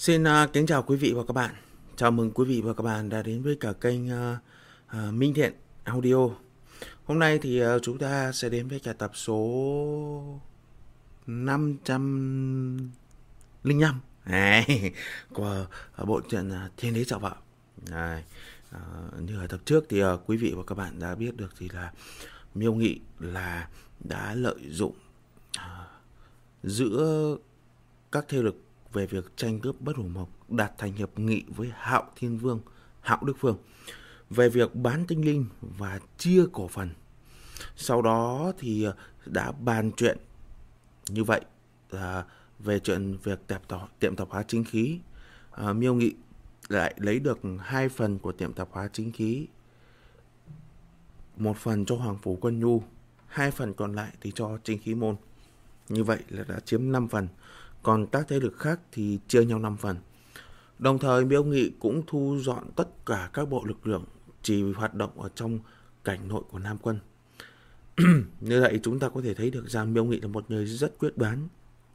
Xin kính chào quý vị và các bạn. Chào mừng quý vị và các bạn đã đến với cả kênh Minh Thiện Audio. Hôm nay thì chúng ta sẽ đến với cả tập số 505 của bộ truyện Thiên Đế Sợ Vợ. Như ở tập trước thì quý vị và các bạn đã biết được thì là Miêu Nghị là đã lợi dụng giữa các thế lực về việc tranh cướp Bất Hủ Mộc đạt thành hiệp nghị với Hạo Thiên Vương, Hạo Đức Phương về việc bán tinh linh và chia cổ phần. Sau đó thì đã bàn chuyện như vậy là về chuyện việc tiệm tạp hóa chính khí. Miêu Nghị lại lấy được 2 phần của tiệm tạp hóa chính khí, 1 phần cho Hoàng Phủ Quân Nhu, 2 phần còn lại thì cho Chính Khí Môn. Như vậy là đã chiếm 5 phần. Còn các thế lực khác thì chia nhau 5 phần. Đồng thời Miêu Nghị cũng thu dọn tất cả các bộ lực lượng chỉ hoạt động ở trong cảnh nội của Nam Quân. Như vậy chúng ta có thể thấy được rằng Miêu Nghị là một người rất quyết đoán,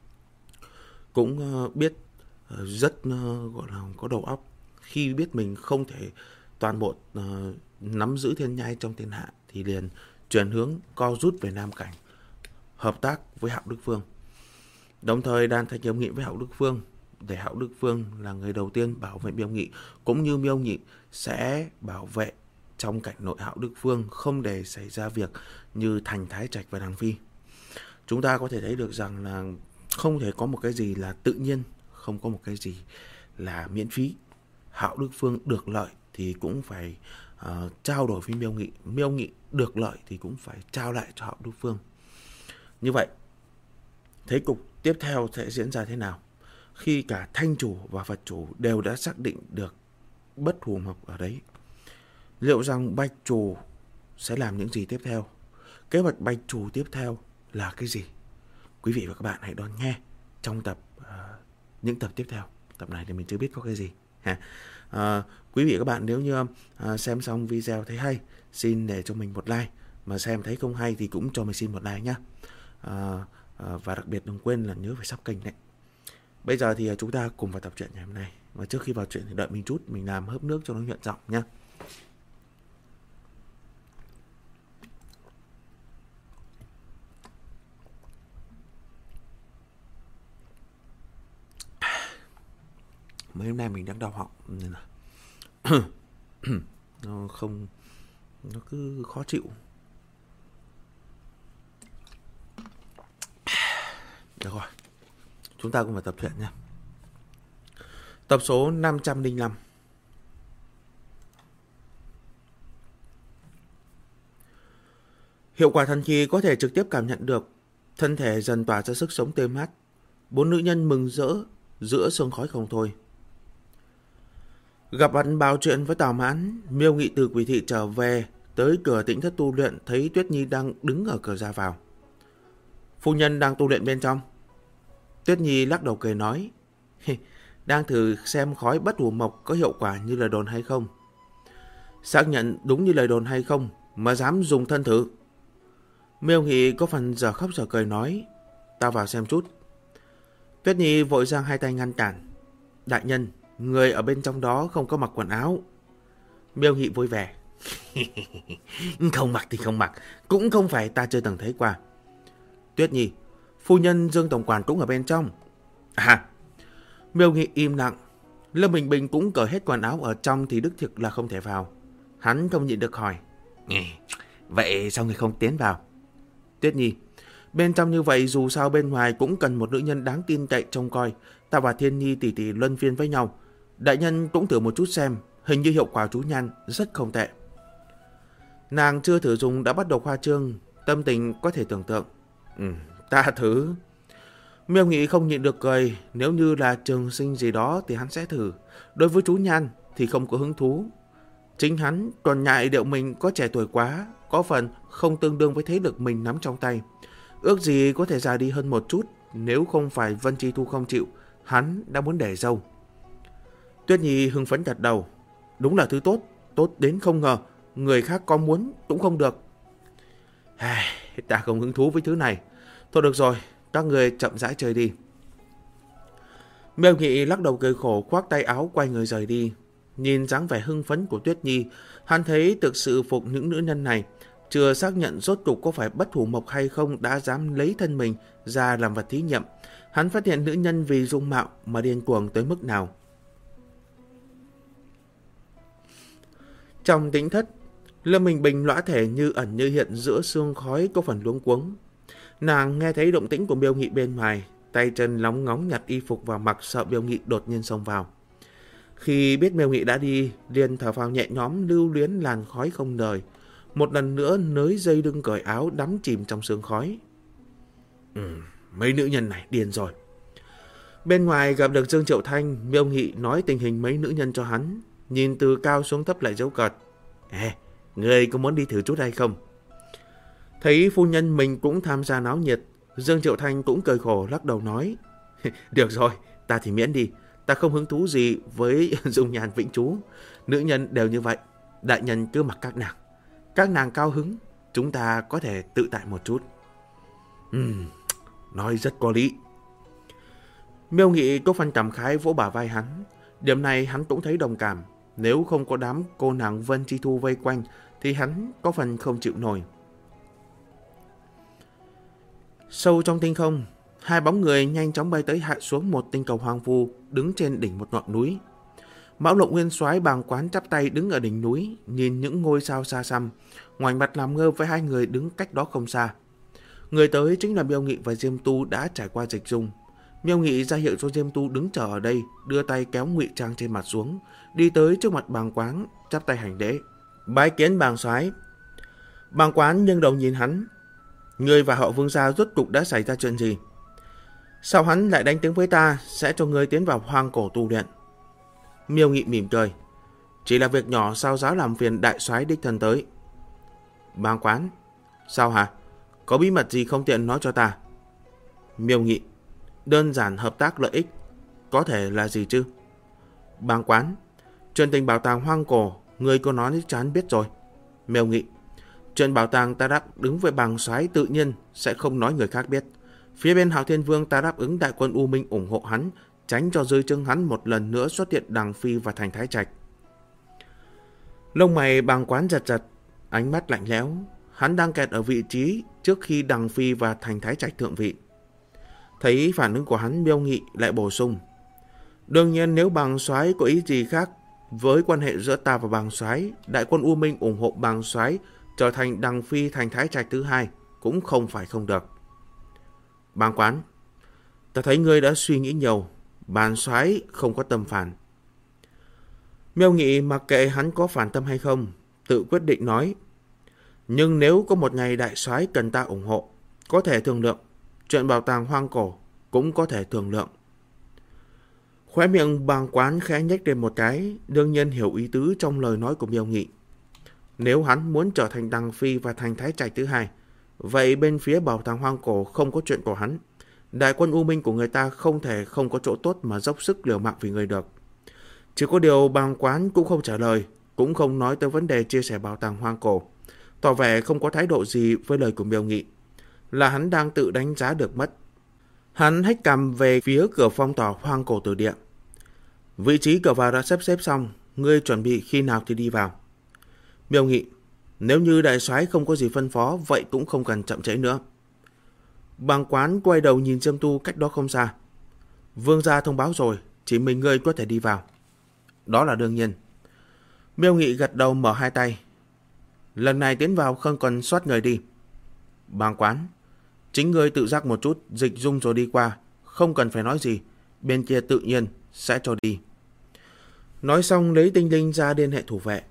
cũng biết rất gọi là có đầu óc. Khi biết mình không thể toàn bộ nắm giữ thiên nhai trong thiên hạ thì liền chuyển hướng co rút về Nam Cảnh, hợp tác với Hạo Đức Phương. Đồng thời đan thành hiệp nghị với Hạo Đức Phương để Hạo Đức Phương là người đầu tiên bảo vệ Miêu Nghị, cũng như Miêu Nghị sẽ bảo vệ trong cảnh nội Hạo Đức Phương, không để xảy ra việc như Thành Thái Trạch và Đằng Phi. Chúng ta có thể thấy được rằng là không thể có một cái gì là tự nhiên, không có một cái gì là miễn phí. Hạo Đức Phương được lợi thì cũng phải trao đổi với Miêu Nghị, Miêu Nghị được lợi thì cũng phải trao lại cho Hạo Đức Phương. Như vậy, thế cục tiếp theo sẽ diễn ra thế nào? Khi cả Thanh Chủ và Phật Chủ đều đã xác định được Bất Hủ Mộc ở đấy, liệu rằng Bạch Chủ sẽ làm những gì tiếp theo? Kế hoạch Bạch Chủ tiếp theo là cái gì? Quý vị và các bạn hãy đón nghe trong những tập tiếp theo. Tập này thì mình chưa biết có cái gì. Quý vị và các bạn nếu như xem xong video thấy hay, xin để cho mình một like. Mà xem thấy không hay thì cũng cho mình xin một like nhé. Và đặc biệt đừng quên là nhớ phải sub kênh đấy. Bây giờ thì chúng ta cùng vào tập truyện ngày hôm nay. Và trước khi vào truyện thì đợi mình chút, mình làm hớp nước cho nó nhuận giọng nhé. Mấy hôm nay mình đang đau họng nên là nó cứ khó chịu. Được rồi, chúng ta cùng vào tập truyện nha. Tập số 505. Hiệu quả thần kỳ có thể trực tiếp cảm nhận được. Thân thể dần tỏa ra sức sống tươi mát. 4 nữ nhân mừng rỡ giữa sương khói không thôi. Gặp mặt báo chuyện với Tào Mãn, Miêu Nghị từ Quỷ Thị trở về, tới cửa Tĩnh Thất tu luyện thấy Tuyết Nhi đang đứng ở cửa ra vào. Phu nhân đang tu luyện bên trong. Tuyết Nhi lắc đầu cười nói, đang thử xem khói Bất Hủ Mộc có hiệu quả như lời đồn hay không. Xác nhận đúng như lời đồn hay không mà dám dùng thân thử. Miêu Nghị có phần giờ khóc giờ cười nói, ta vào xem chút. Tuyết Nhi vội giang hai tay ngăn cản. Đại nhân, người ở bên trong đó không có mặc quần áo. Miêu Nghị vui vẻ. Không mặc thì không mặc, cũng không phải ta chưa từng thấy qua. Tuyết Nhi, phu nhân Dương tổng quản cũng ở bên trong. Miêu Nghị im lặng. Lâm Bình Bình cũng cởi hết quần áo ở trong thì đích thực là không thể vào. Hắn không nhịn được hỏi, vậy sao người không tiến vào? Tuyết Nhi, bên trong như vậy dù sao bên ngoài cũng cần một nữ nhân đáng tin cậy trông coi. Ta và Thiên Nhi tỷ tỷ luân phiên với nhau. Đại nhân cũng thử một chút xem, hình như hiệu quả chú nhan rất không tệ. Nàng chưa thử dùng đã bắt đầu khoa trương, tâm tình có thể tưởng tượng. Ta thử. Miêu Nghị không nhịn được cười. Nếu như là trường sinh gì đó thì hắn sẽ thử. Đối với chú nhan thì không có hứng thú. Chính hắn còn nhại điệu mình có trẻ tuổi quá, có phần không tương đương với thế lực mình nắm trong tay. Ước gì có thể già đi hơn một chút. Nếu không phải Vân Chi Thu không chịu, hắn đã muốn để dâu. Tuyết Nhi hưng phấn gật đầu. Đúng là thứ tốt, tốt đến không ngờ. Người khác có muốn cũng không được. Ta không hứng thú với thứ này. Thôi được rồi, các người chậm rãi chơi đi. Miêu Nghị lắc đầu cười khổ, khoác tay áo quay người rời đi. Nhìn dáng vẻ hưng phấn của Tuyết Nhi, hắn thấy thực sự phục những nữ nhân này. Chưa xác nhận rốt cục có phải bất thủ mộc hay không đã dám lấy thân mình ra làm vật thí nghiệm. Hắn phát hiện nữ nhân vì dung mạo mà điên cuồng tới mức nào. Trong tĩnh thất, Lâm Bình Bình lõa thể như ẩn như hiện giữa sương khói có phần luống cuống. Nàng nghe thấy động tĩnh của Miêu Nghị bên ngoài, tay chân lóng ngóng nhặt y phục vào mặc, sợ Miêu Nghị đột nhiên xông vào. Khi biết Miêu Nghị đã đi, liền thở phào nhẹ nhõm, lưu luyến làn khói không đời. Một lần nữa nới dây đưng cởi áo, đắm chìm trong sương khói. Mấy nữ nhân này điên rồi. Bên ngoài gặp được Dương Triệu Thanh, Miêu Nghị nói tình hình mấy nữ nhân cho hắn. Nhìn từ cao xuống thấp lại giễu cợt. Ngươi có muốn đi thử chút hay không? Thấy phu nhân mình cũng tham gia náo nhiệt, Dương Triệu Thanh cũng cười khổ lắc đầu nói. Được rồi, ta thì miễn đi. Ta không hứng thú gì với dung nhan vĩnh trú. Nữ nhân đều như vậy. Đại nhân cứ mặc các nàng. Các nàng cao hứng, chúng ta có thể tự tại một chút. Nói rất có lý. Miêu Nghị có phần cảm khái vỗ bả vai hắn. Điểm này hắn cũng thấy đồng cảm. Nếu không có đám cô nàng Vân Chi Thu vây quanh thì hắn có phần không chịu nổi. Sâu trong tinh không, hai bóng người nhanh chóng bay tới hạ xuống một tinh cầu hoang vu đứng trên đỉnh một ngọn núi. Mão Lộng Nguyên Soái Bàng Quán chắp tay đứng ở đỉnh núi, nhìn những ngôi sao xa xăm, ngoảnh mặt làm ngơ với hai người đứng cách đó không xa. Người tới chính là Miêu Nghị và Diêm Tu đã trải qua dịch dung. Miêu Nghị ra hiệu cho Diêm Tu đứng chờ ở đây, đưa tay kéo ngụy trang trên mặt xuống, đi tới trước mặt Bàng Quán, chắp tay hành lễ. Bái kiến Bàng Soái. Bàng Quán nghiêng đầu nhìn hắn. Ngươi và họ Vương gia rốt cục đã xảy ra chuyện gì? Sao hắn lại đánh tiếng với ta, sẽ cho ngươi tiến vào hoang cổ tu luyện? Miêu Nghị mỉm cười. Chỉ là việc nhỏ, sao dám làm phiền đại soái đích thân tới? Bàng Quán. Sao hả? Có bí mật gì không tiện nói cho ta? Miêu Nghị. Đơn giản hợp tác lợi ích. Có thể là gì chứ? Bàng Quán. Chuyện tình bảo tàng hoang cổ, ngươi có nói cho hắn biết rồi. Miêu Nghị. Chuyện bảo tàng ta đáp ứng với Bàng Soái tự nhiên sẽ không nói người khác biết. Phía bên Hạo Thiên Vương ta đáp ứng đại quân U Minh ủng hộ hắn, tránh cho dưới chân hắn một lần nữa xuất hiện Đằng Phi và Thành Thái Trạch. Lông mày Bàng Quán giật giật, ánh mắt lạnh lẽo. Hắn đang kẹt ở vị trí trước khi Đằng Phi và Thành Thái Trạch thượng vị. Thấy phản ứng của hắn, Miêu Nghị lại bổ sung. Đương nhiên nếu Bàng Soái có ý gì khác với quan hệ giữa ta và Bàng Soái, đại quân U Minh ủng hộ Bàng Soái trở thành Đằng Phi Thành Thái Trạch thứ hai cũng không phải không được. Bàng Quán. Ta thấy ngươi đã suy nghĩ nhiều. Bàng Soái không có tâm phản. Miêu Nghị mặc kệ hắn có phản tâm hay không, tự quyết định nói. Nhưng nếu có một ngày đại soái cần ta ủng hộ, có thể thương lượng. Chuyện bảo tàng hoang cổ cũng có thể thương lượng. Khóe miệng Bàng Quán khẽ nhếch lên một cái, đương nhiên hiểu ý tứ trong lời nói của Miêu Nghị. Nếu hắn muốn trở thành Đằng Phi và Thành Thái Trạch thứ hai, vậy bên phía bảo tàng hoang cổ không có chuyện của hắn. Đại quân U Minh của người ta không thể không có chỗ tốt mà dốc sức liều mạng vì người được. Chỉ có điều Bàng Quán cũng không trả lời, cũng không nói tới vấn đề chia sẻ bảo tàng hoang cổ, tỏ vẻ không có thái độ gì với lời của Miêu Nghị. Là hắn đang tự đánh giá được mất. Hắn hách cằm về phía cửa phong tỏa hoang cổ tử địa. Vị trí cửa vào đã sắp xếp xong, ngươi chuẩn bị khi nào thì đi vào. Miêu Nghị. Nếu như đại soái không có gì phân phó, vậy cũng không cần chậm trễ nữa. Bàng Quán quay đầu nhìn Diêm Tu cách đó không xa. Vương gia thông báo rồi, chỉ mình ngươi có thể đi vào. Đó là đương nhiên. Miêu Nghị gật đầu mở hai tay. Lần này tiến vào không cần soát người đi. Bàng Quán. Chính ngươi tự giác một chút, dịch dung rồi đi qua. Không cần phải nói gì, bên kia tự nhiên sẽ cho đi. Nói xong lấy tinh linh ra liên hệ thủ vệ.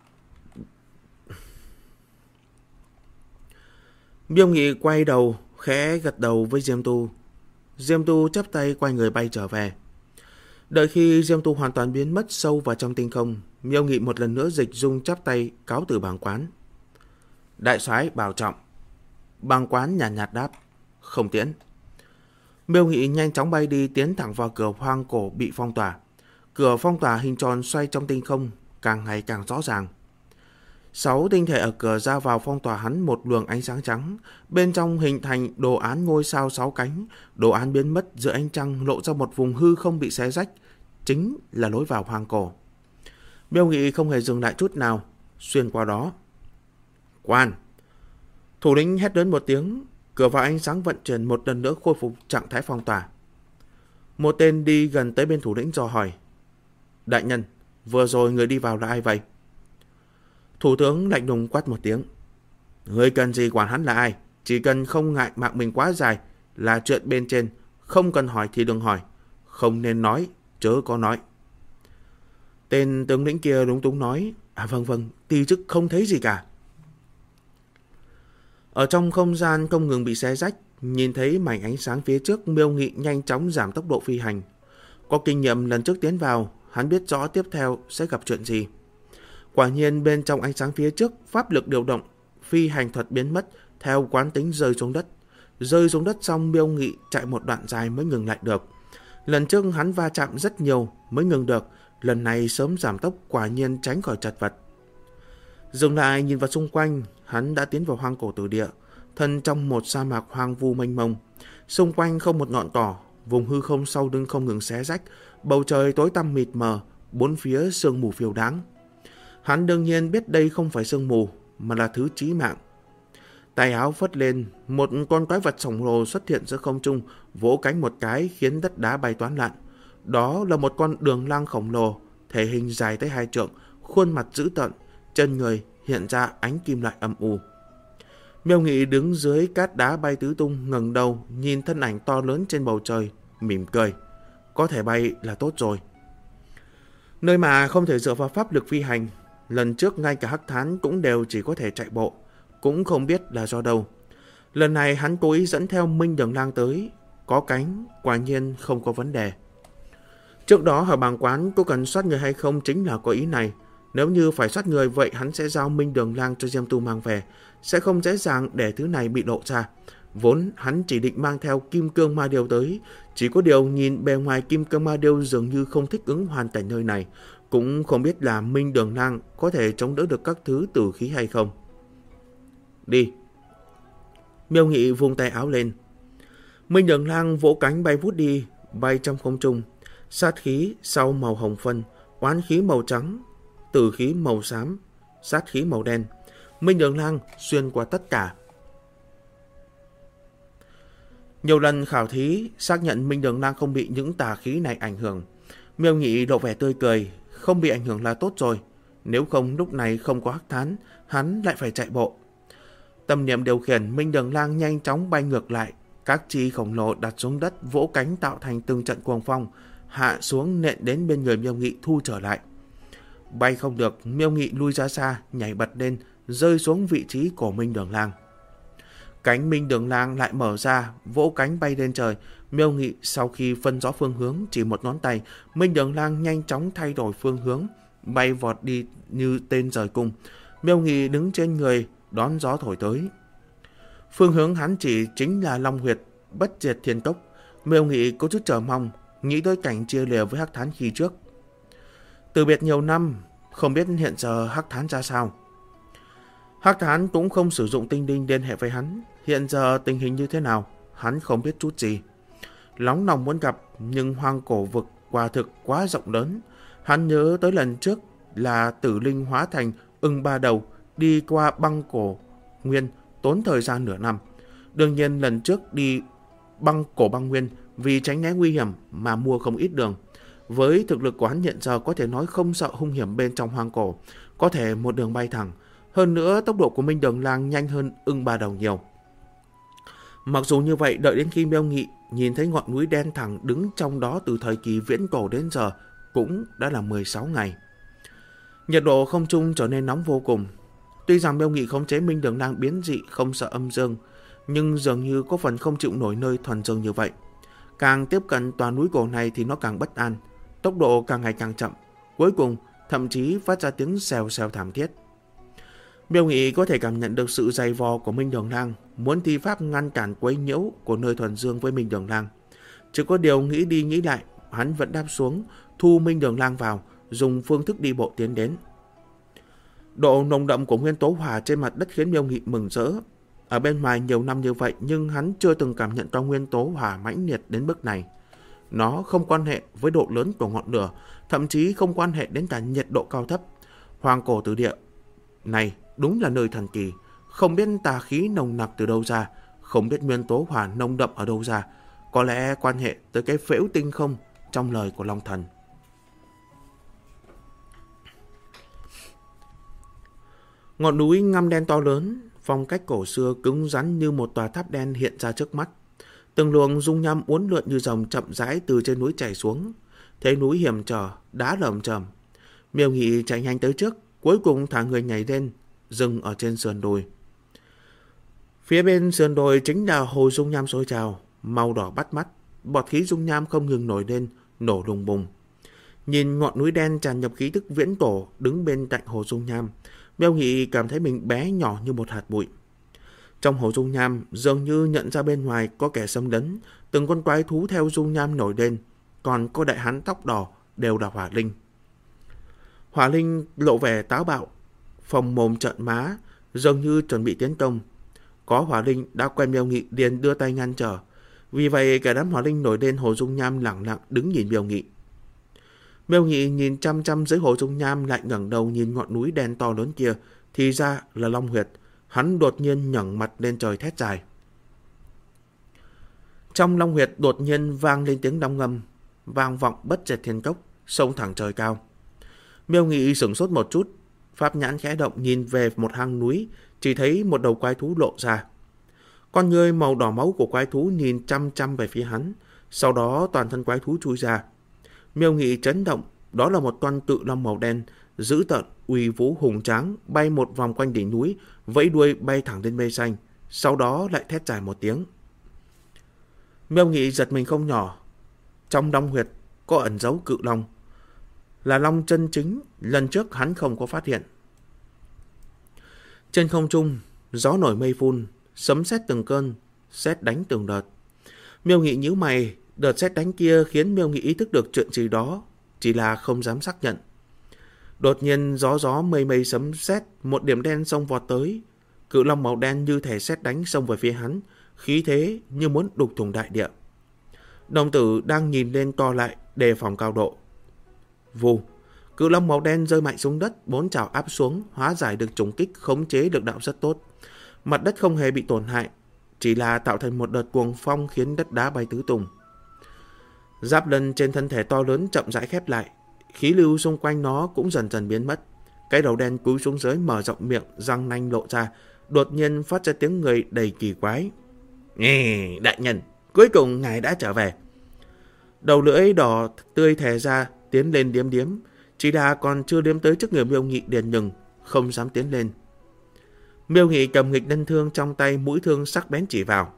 Miêu Nghị quay đầu, khẽ gật đầu với Diêm Tu. Diêm Tu chắp tay quay người bay trở về. Đợi khi Diêm Tu hoàn toàn biến mất sâu vào trong tinh không, Miêu Nghị một lần nữa dịch dung chắp tay cáo từ Bàng Quán. Đại soái bảo trọng. Bàng Quán nhàn nhạt đáp, không tiễn. Miêu Nghị nhanh chóng bay đi, tiến thẳng vào cửa hoang cổ bị phong tỏa. Cửa phong tỏa hình tròn xoay trong tinh không, càng ngày càng rõ ràng. 6 tinh thể ở cửa ra vào phong tỏa hắn một luồng ánh sáng trắng, bên trong hình thành đồ án ngôi sao 6 cánh, đồ án biến mất giữa ánh trăng lộ ra một vùng hư không bị xé rách, chính là lối vào hoang cổ. Miêu Nghị không hề dừng lại chút nào, xuyên qua đó. Quan! Thủ lĩnh hét lớn một tiếng, cửa vào ánh sáng vận chuyển một lần nữa khôi phục trạng thái phong tỏa. Một tên đi gần tới bên thủ lĩnh dò hỏi. Đại nhân, vừa rồi người đi vào là ai vậy? Thủ tướng lạnh lùng quát một tiếng. Người cần gì quản hắn là ai? Chỉ cần không ngại mạng mình quá dài là chuyện bên trên, không cần hỏi thì đừng hỏi. Không nên nói, chớ có nói. Tên tướng lĩnh kia lúng túng nói. Vâng, ti chức không thấy gì cả. Ở trong không gian không ngừng bị xé rách, nhìn thấy mảnh ánh sáng phía trước, Miêu Nghị nhanh chóng giảm tốc độ phi hành. Có kinh nghiệm lần trước tiến vào, hắn biết rõ tiếp theo sẽ gặp chuyện gì. Quả nhiên bên trong ánh sáng phía trước, pháp lực điều động, phi hành thuật biến mất, theo quán tính rơi xuống đất. Rơi xuống đất xong, Miêu Nghị chạy một đoạn dài mới ngừng lại được. Lần trước hắn va chạm rất nhiều mới ngừng được, lần này sớm giảm tốc, quả nhiên tránh khỏi chật vật. Dừng lại nhìn vào xung quanh, hắn đã tiến vào hoang cổ tử địa, thân trong một sa mạc hoang vu mênh mông. Xung quanh không một ngọn cỏ, vùng hư không sau lưng không ngừng xé rách, bầu trời tối tăm mịt mờ, bốn phía sương mù phiêu đáng. Hắn đương nhiên biết đây không phải sương mù, mà là thứ chí mạng. Tay áo phất lên, một con quái vật khổng lồ xuất hiện giữa không trung, vỗ cánh một cái khiến đất đá bay toán loạn. Đó là một con đường lang khổng lồ, thể hình dài tới 2 trượng, khuôn mặt dữ tợn, chân người hiện ra ánh kim loại âm u. Miêu Nghị đứng dưới cát đá bay tứ tung, ngẩng đầu nhìn thân ảnh to lớn trên bầu trời, mỉm cười. Có thể bay là tốt rồi. Nơi mà không thể dựa vào pháp lực phi hành, lần trước ngay cả Hắc Thán cũng đều chỉ có thể chạy bộ, cũng không biết là do đâu. Lần này hắn cố ý dẫn theo Minh Đường Lang tới, có cánh, quả nhiên không có vấn đề. Trước đó ở bàng quán có cần soát người hay không chính là có ý này. Nếu như phải soát người vậy hắn sẽ giao Minh Đường Lang cho Diêm Tu mang về, sẽ không dễ dàng để thứ này bị lộ ra. Vốn hắn chỉ định mang theo Kim Cương Ma Điêu tới, chỉ có điều nhìn bề ngoài Kim Cương Ma Điêu dường như không thích ứng hoàn cảnh nơi này, cũng không biết là Minh Đường Lang có thể chống đỡ được các thứ tử khí hay không. Đi. Miêu Nghị vung tay áo lên. Minh Đường Lang vỗ cánh bay vút đi, bay trong không trung. Sát khí sau màu hồng phân, oán khí màu trắng, tử khí màu xám, sát khí màu đen. Minh Đường Lang xuyên qua tất cả. Nhiều lần khảo thí xác nhận Minh Đường Lang không bị những tà khí này ảnh hưởng. Miêu Nghị lộ vẻ tươi cười, không bị ảnh hưởng là tốt rồi. Nếu không lúc này không có Hắc Thán, hắn lại phải chạy bộ. Tâm niệm điều khiển, Minh Đường Lang nhanh chóng bay ngược lại. Các chi khổng lồ đặt xuống đất, vỗ cánh tạo thành từng trận cuồng phong, hạ xuống nện đến bên người Miêu Nghị thu trở lại. Bay không được, Miêu Nghị lui ra xa, nhảy bật lên, rơi xuống vị trí của Minh Đường Lang. Cánh Minh Đường Lang lại mở ra, vỗ cánh bay lên trời. Miêu Nghị sau khi phân rõ phương hướng, chỉ một ngón tay, Minh Đường Lang nhanh chóng thay đổi phương hướng, bay vọt đi như tên rời cung. Miêu Nghị đứng trên người, đón gió thổi tới. Phương hướng hắn chỉ chính là Long Huyệt, Bất Diệt Thiên Cốc. Miêu Nghị có chút chờ mong, nghĩ tới cảnh chia lìa với Hắc Thán khi trước. Từ biệt nhiều năm, không biết hiện giờ Hắc Thán ra sao. Hắc Thán cũng không sử dụng tinh đinh liên hệ với hắn. Hiện giờ tình hình như thế nào, hắn không biết chút gì. Nóng lòng muốn gặp, nhưng hoang cổ vực quả thực quá rộng lớn. Hắn nhớ tới lần trước là Tử Linh hóa thành ưng ba đầu, đi qua băng cổ nguyên, tốn thời gian nửa năm. Đương nhiên lần trước đi băng cổ băng nguyên vì tránh né nguy hiểm mà mua không ít đường. Với thực lực của hắn hiện giờ có thể nói không sợ hung hiểm bên trong hoang cổ, có thể một đường bay thẳng. Hơn nữa tốc độ của Minh Đường Lang nhanh hơn ưng ba đầu nhiều. Mặc dù như vậy, đợi đến khi Miêu Nghị nhìn thấy ngọn núi đen thẳng đứng trong đó từ thời kỳ viễn cổ đến giờ, cũng đã là 16 ngày. Nhiệt độ không trung trở nên nóng vô cùng. Tuy rằng Miêu Nghị khống chế Minh Đường Lang biến dị không sợ âm dương, nhưng dường như có phần không chịu nổi nơi thuần dương như vậy. Càng tiếp cận tòa núi cổ này thì nó càng bất an, tốc độ càng ngày càng chậm, cuối cùng thậm chí phát ra tiếng xèo xèo thảm thiết. Miêu Nghị có thể cảm nhận được sự dày vò của Minh Đường Lang, muốn thi pháp ngăn cản quấy nhiễu của nơi thuần dương với Minh Đường Lang. Chỉ có điều nghĩ đi nghĩ lại, hắn vẫn đáp xuống, thu Minh Đường Lang vào, dùng phương thức đi bộ tiến đến. Độ nồng đậm của nguyên tố hỏa trên mặt đất khiến Miêu Nghị mừng rỡ. Ở bên ngoài nhiều năm như vậy nhưng hắn chưa từng cảm nhận ra nguyên tố hỏa mãnh liệt đến mức này. Nó không quan hệ với độ lớn của ngọn lửa, thậm chí không quan hệ đến cả nhiệt độ cao thấp. Hoang cổ tử địa này đúng là nơi thần kỳ, không biết tà khí nồng nặc từ đâu ra, không biết nguyên tố hỏa nồng đậm ở đâu ra, có lẽ quan hệ tới cái phễu tinh không trong lời của Long Thần. Ngọn núi ngăm đen to lớn, phong cách cổ xưa cứng rắn như một tòa tháp đen hiện ra trước mắt. Từng luồng dung nham uốn lượn như dòng chậm rãi từ trên núi chảy xuống. Thấy núi hiểm trở, đá lởm chởm. Miêu Nghị chạy nhanh tới trước, cuối cùng thả người nhảy lên, dừng ở trên sườn đồi. Phía bên sườn đồi chính là hồ dung nham sôi trào, màu đỏ bắt mắt, bọt khí dung nham không ngừng nổi lên, nổ đùng bùng. Nhìn ngọn núi đen tràn nhập khí tức viễn cổ đứng bên cạnh hồ dung nham, Miêu Nghị cảm thấy mình bé nhỏ như một hạt bụi. Trong hồ dung nham dường như nhận ra bên ngoài có kẻ xâm lấn, từng con quái thú theo dung nham nổi lên, còn cô đại hán tóc đỏ đều là hỏa linh. Hỏa linh lộ vẻ táo bạo, phồng mồm trợn má, dường như chuẩn bị tiến công. Có hỏa linh đã quen Miêu Nghị liền đưa tay ngăn trở, vì vậy cả đám hỏa linh nổi lên hồ dung nham lẳng lặng đứng nhìn Miêu Nghị. Miêu Nghị nhìn chăm chăm dưới hồ dung nham, lại ngẩng đầu nhìn ngọn núi đen to lớn kia, thì ra là Long Huyệt. Hắn đột nhiên ngẩng mặt lên trời thét dài. Trong Long Huyệt đột nhiên vang lên tiếng long ngâm, vang vọng bất diệt thiên cốc, sông thẳng trời cao. Miêu Nghị sửng sốt một chút, pháp nhãn khẽ động nhìn về một hang núi, chỉ thấy một đầu quái thú lộ ra. Con ngươi màu đỏ máu của quái thú nhìn chăm chăm về phía hắn, sau đó toàn thân quái thú chui ra. Miêu Nghị chấn động, đó là một con cự long màu đen, dữ tợn, uy vũ hùng tráng, bay một vòng quanh đỉnh núi, vẫy đuôi bay thẳng lên mây xanh, sau đó lại thét dài một tiếng. Miêu Nghị giật mình không nhỏ. Trong Long Huyệt có ẩn giấu cự long, là long chân chính, lần trước hắn không có phát hiện. Trên không trung, gió nổi mây phun, sấm sét từng cơn, sét đánh từng đợt. Miêu Nghị nhíu mày, đợt sét đánh kia khiến Miêu Nghị ý thức được chuyện gì đó, chỉ là không dám xác nhận. Đột nhiên gió mây sấm sét, một điểm đen xông vọt tới. Cự long màu đen như thể sét đánh xông về phía hắn, khí thế như muốn đục thủng đại địa. Đồng tử đang nhìn lên to lại, đề phòng cao độ. Vù, cự long màu đen rơi mạnh xuống đất, bốn chảo áp xuống, hóa giải được trùng kích, khống chế lực đạo rất tốt. Mặt đất không hề bị tổn hại, chỉ là tạo thành một đợt cuồng phong khiến đất đá bay tứ tung. Giáp lân trên thân thể to lớn chậm rãi khép lại, khí lưu xung quanh nó cũng dần dần biến mất. Cái đầu đen cúi xuống dưới, mở rộng miệng, răng nanh lộ ra, đột nhiên phát ra tiếng người đầy kỳ quái. Nghe, đại nhân, cuối cùng ngài đã trở về. Đầu lưỡi đỏ tươi thè ra, tiến lên điếm điếm, chỉ là còn chưa điếm tới trước người Miêu Nghị liền ngừng, không dám tiến lên. Miêu Nghị cầm nghịch đân thương trong tay, mũi thương sắc bén chỉ vào.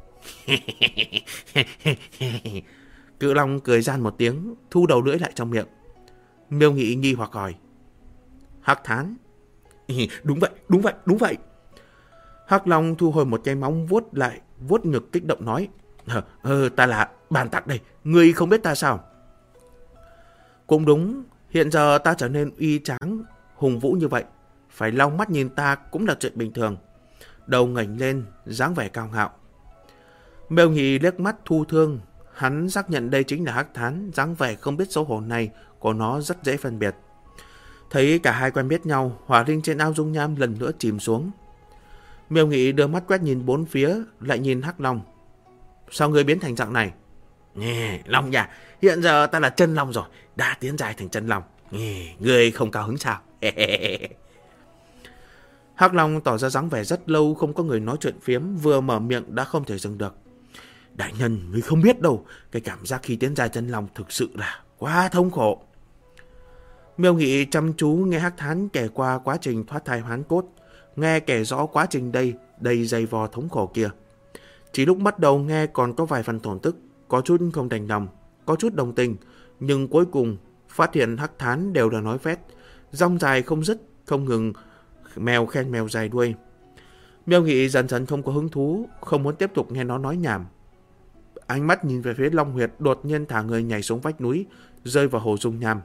Cự long cười gian một tiếng, thu đầu lưỡi lại trong miệng. Miêu Nghị nghi hoặc hỏi. Hắc thán. Đúng vậy. Hắc long thu hồi một cái móng vuốt ngực kích động nói. Ta là bàn tặc đây, ngươi không biết ta sao? Cũng đúng, hiện giờ ta trở nên uy tráng, hùng vũ như vậy, phải long mắt nhìn ta cũng là chuyện bình thường. Đầu ngẩng lên, dáng vẻ cao ngạo. Miêu Nghị liếc mắt thu thương, hắn xác nhận đây chính là Hắc thán, dáng vẻ không biết xấu hổ này của nó rất dễ phân biệt. Thấy cả hai quen biết nhau, hỏa linh trên ao dung nham lần nữa chìm xuống. Miêu Nghị đưa mắt quét nhìn bốn phía, lại nhìn Hắc long. Sao ngươi biến thành dạng này? Long nhà, hiện giờ ta là chân long rồi, đã tiến dài thành chân long. Ngươi không cao hứng sao? Hắc long tỏ ra dáng vẻ rất lâu không có người nói chuyện phiếm, vừa mở miệng đã không thể dừng được. Đại nhân, ngươi không biết đâu, cái cảm giác khi tiến dài chân long thực sự là quá thống khổ. Miêu Nghị chăm chú nghe Hắc thán kể qua quá trình thoát thai hoán cốt, nghe kể rõ quá trình đầy dày vò thống khổ kia. Chỉ lúc bắt đầu nghe còn có vài phần thổn thức, có chút không đành lòng, có chút đồng tình, nhưng cuối cùng phát hiện Hắc thán đều là nói phét, rong dài không dứt, không ngừng mèo khen mèo dài đuôi. Miêu Nghị dần dần không có hứng thú, không muốn tiếp tục nghe nó nói nhảm. Ánh mắt nhìn về phía Long Huyệt, đột nhiên thả người nhảy xuống vách núi, rơi vào hồ dung nham.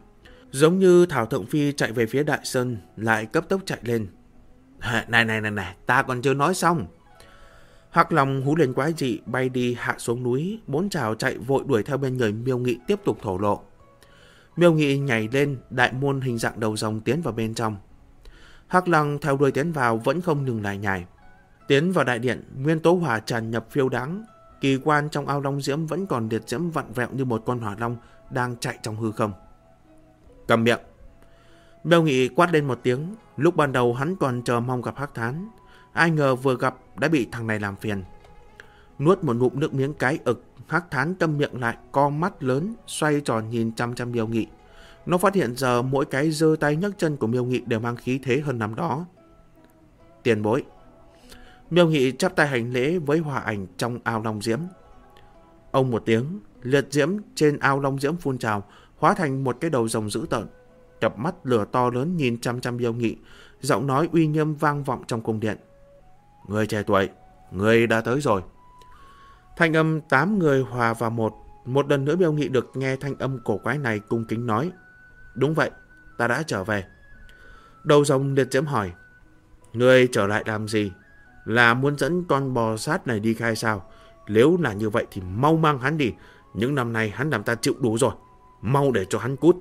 Giống như Thảo Thượng Phi chạy về phía Đại Sơn, lại cấp tốc chạy lên. Này, ta còn chưa nói xong. Hắc Long hú lên quái dị, bay đi hạ xuống núi, bốn trào chạy vội đuổi theo bên người Miêu Nghị tiếp tục thổ lộ. Miêu Nghị nhảy lên, đại môn hình dạng đầu rồng tiến vào bên trong. Hắc Long theo đuôi tiến vào vẫn không ngừng lại nhảy. Tiến vào đại điện, nguyên tố hỏa tràn nhập phiêu đáng. Kỳ quan trong ao long diễm vẫn còn liệt diễm vặn vẹo như một con hỏa long đang chạy trong hư không. Cầm miệng! Miêu Nghị quát lên một tiếng. Lúc ban đầu hắn còn chờ mong gặp Hắc Thán, ai ngờ vừa gặp đã bị thằng này làm phiền. Nuốt một ngụm nước miếng cái ực, Hắc Thán câm miệng lại, co mắt lớn, xoay tròn nhìn chăm chăm Miêu Nghị. Nó phát hiện giờ mỗi cái giơ tay nhấc chân của Miêu Nghị đều mang khí thế hơn năm đó. Tiền bối! Miêu Nghị chắp tay hành lễ với hỏa ảnh trong ao long diễm. Ông một tiếng, liệt diễm trên ao long diễm phun trào, hóa thành một cái đầu rồng dữ tợn. Cặp mắt lửa to lớn nhìn chăm chăm Miêu Nghị, giọng nói uy nghiêm vang vọng trong cung điện. Người trẻ tuổi, người đã tới rồi. Thanh âm 8 người hòa vào một lần nữa Miêu Nghị được nghe thanh âm cổ quái này cung kính nói. Đúng vậy, ta đã trở về. Đầu rồng liệt diễm hỏi. Ngươi trở lại làm gì? Là muốn dẫn con bò sát này đi khai sao? Nếu là như vậy thì mau mang hắn đi. Những năm nay hắn làm ta chịu đủ rồi. Mau để cho hắn cút.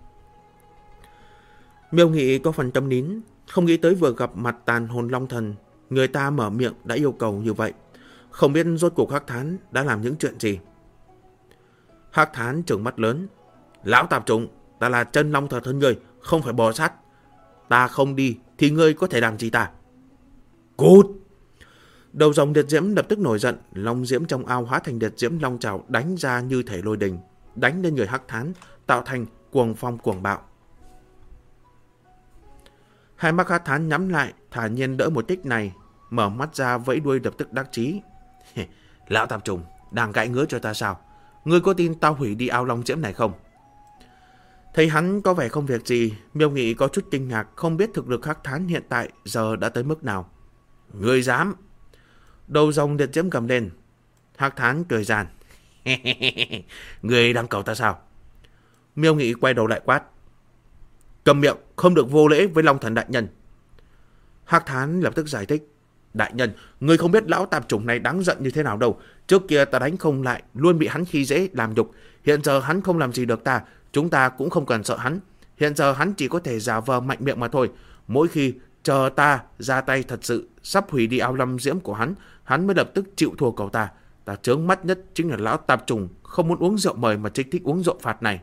Miêu Nghị có phần tâm nín, không nghĩ tới vừa gặp mặt tàn hồn long thần, người ta mở miệng đã yêu cầu như vậy. Không biết rốt cuộc Hắc Thán đã làm những chuyện gì. Hắc Thán trừng mắt lớn. Lão tạp chủng, ta là chân long thật hơn ngươi, không phải bò sát. Ta không đi thì ngươi có thể làm gì ta? Cút! Đầu rồng liệt diễm lập tức nổi giận, long diễm trong ao hóa thành liệt diễm long trào đánh ra như thể lôi đình, đánh lên người Hắc Thán, tạo thành cuồng phong cuồng bạo. Hai mắt Hắc Thán nhắm lại, thả nhiên đỡ một kích này, mở mắt ra vẫy đuôi lập tức đắc chí. Lão tạp trùng, đang gãi ngứa cho ta sao? Ngươi có tin tao hủy đi ao long diễm này không? Thấy hắn có vẻ không việc gì, Miêu Nghị có chút kinh ngạc, không biết thực lực Hắc Thán hiện tại giờ đã tới mức nào. Ngươi dám! Đầu rồng liệt diễm gầm lên. Hắc Thán cười giàn. Ngươi đang cầu ta sao? Miêu Nghị quay đầu lại quát. Cầm miệng, không được vô lễ với Long Thần đại nhân. Hắc Thán lập tức giải thích. Đại nhân, ngươi không biết lão tạp chủng này đáng giận như thế nào đâu. Trước kia ta đánh không lại, luôn bị hắn khi dễ làm nhục. Hiện giờ hắn không làm gì được ta, chúng ta cũng không cần sợ hắn. Hiện giờ hắn chỉ có thể giả vờ mạnh miệng mà thôi. Mỗi khi chờ ta ra tay thật sự, sắp hủy đi ao long diễm của hắn mới lập tức chịu thua cầu ta. Ta chướng mắt nhất chính là lão tạp trùng không muốn uống rượu mời mà chỉ thích uống rượu phạt này.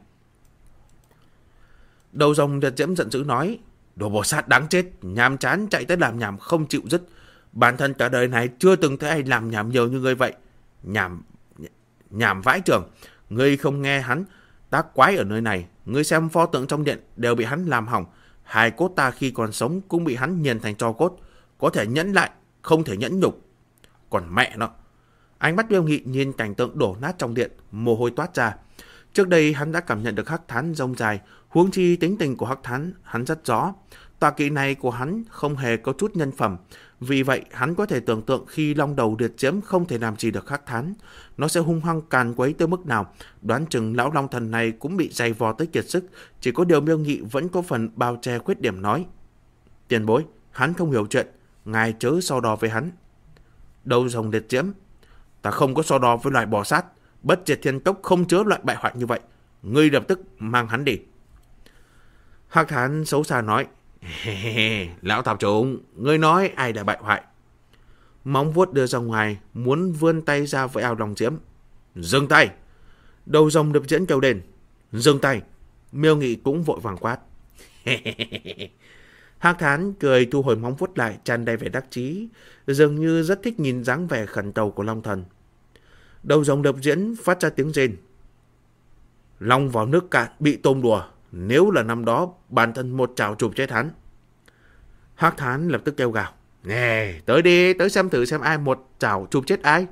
Đầu rồng liệt diễm giận dữ nói. Đồ bò sát đáng chết, nhàm chán chạy tới làm nhảm không chịu dứt. Bản thân cả đời này chưa từng thấy ai làm nhảm nhiều như ngươi vậy. Nhảm vãi trưởng. Ngươi không nghe hắn tác quái ở nơi này. Ngươi xem pho tượng trong điện đều bị hắn làm hỏng. Hài cốt ta khi còn sống cũng bị hắn nghiền thành tro cốt. Có thể nhẫn lại, không thể nhẫn nhục. Còn mẹ nó. Ánh mắt Miêu Nghị nhìn cảnh tượng đổ nát trong điện, mồ hôi toát ra. Trước đây hắn đã cảm nhận được Hắc Thán rông dài, huống chi tính tình của Hắc Thán hắn rất rõ. Tọa kỵ này của hắn không hề có chút nhân phẩm, vì vậy hắn có thể tưởng tượng khi long đầu liệt diễm không thể làm gì được Hắc Thán, nó sẽ hung hăng càn quấy tới mức nào. Đoán chừng lão long thần này cũng bị dày vò tới kiệt sức, chỉ có điều Miêu Nghị vẫn có phần bao che khuyết điểm nói. Tiền bối, hắn không hiểu chuyện, ngài chớ so đo với hắn. Đầu rồng liệt diễm, ta không có so đo với loài bò sát. Bất diệt thiên cốc không chứa loại bại hoại như vậy. Ngươi lập tức mang hắn đi. Hắc Thán xấu xa nói. Lão tạp chủng, ngươi nói ai đã bại hoại? Móng vuốt đưa ra ngoài, muốn vươn tay ra với ao long diễm. Dừng tay! Đầu rồng đập diễn kêu lên. Dừng tay! Miêu Nghị cũng vội vàng quát. Hắc Thán cười thu hồi móng vuốt lại, tràn đầy vẻ đắc chí, dường như rất thích nhìn dáng vẻ khẩn cầu của long thần. Đầu rồng đập diễn phát ra tiếng rên. Long vào nước cạn bị tôm đùa, nếu là năm đó bản thân một chảo chụp chết hắn. Hắc Thán lập tức kêu gào. Nè, tới đi, tới xem thử xem ai một chảo chụp chết ai.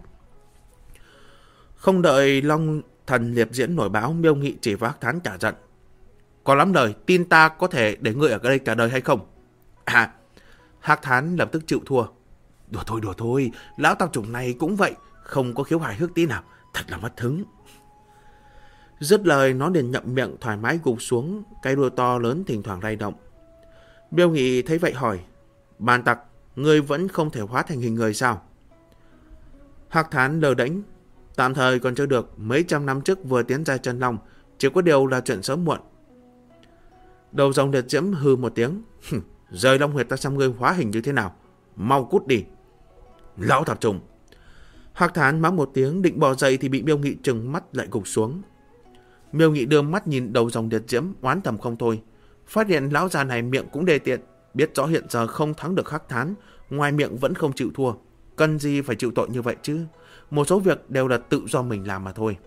Không đợi long thần liệt diễn nổi báo, Miêu Nghị chỉ vào Hắc Thán trả giận. Có lắm lời, tin ta có thể để ngươi ở đây cả đời hay không? À, Hắc Thán lập tức chịu thua. Đùa thôi, lão tạp chủng này cũng vậy, không có khiếu hài hước tí nào, thật là mất hứng. Dứt lời nó liền nhậm miệng thoải mái gục xuống, cái đuôi to lớn thỉnh thoảng lay động. Miêu Nghị thấy vậy hỏi, bàn tặc, ngươi vẫn không thể hóa thành hình người sao? Hắc Thán lờ đễnh, tạm thời còn chưa được, mấy trăm năm trước vừa tiến ra chân long, chỉ có điều là chuyện sớm muộn. Đầu rồng liệt diễm hừ một tiếng, rời long huyệt ta xem ngươi hóa hình như thế nào, mau cút đi. Lão thập trùng. Hắc Thán mắng một tiếng định bò dậy thì bị Miêu Nghị trừng mắt lại gục xuống. Miêu Nghị đưa mắt nhìn đầu rồng liệt diễm, oán thầm không thôi. Phát hiện lão già này miệng cũng đê tiện, biết rõ hiện giờ không thắng được Hắc Thán, ngoài miệng vẫn không chịu thua, cần gì phải chịu tội như vậy chứ? Một số việc đều là tự do mình làm mà thôi.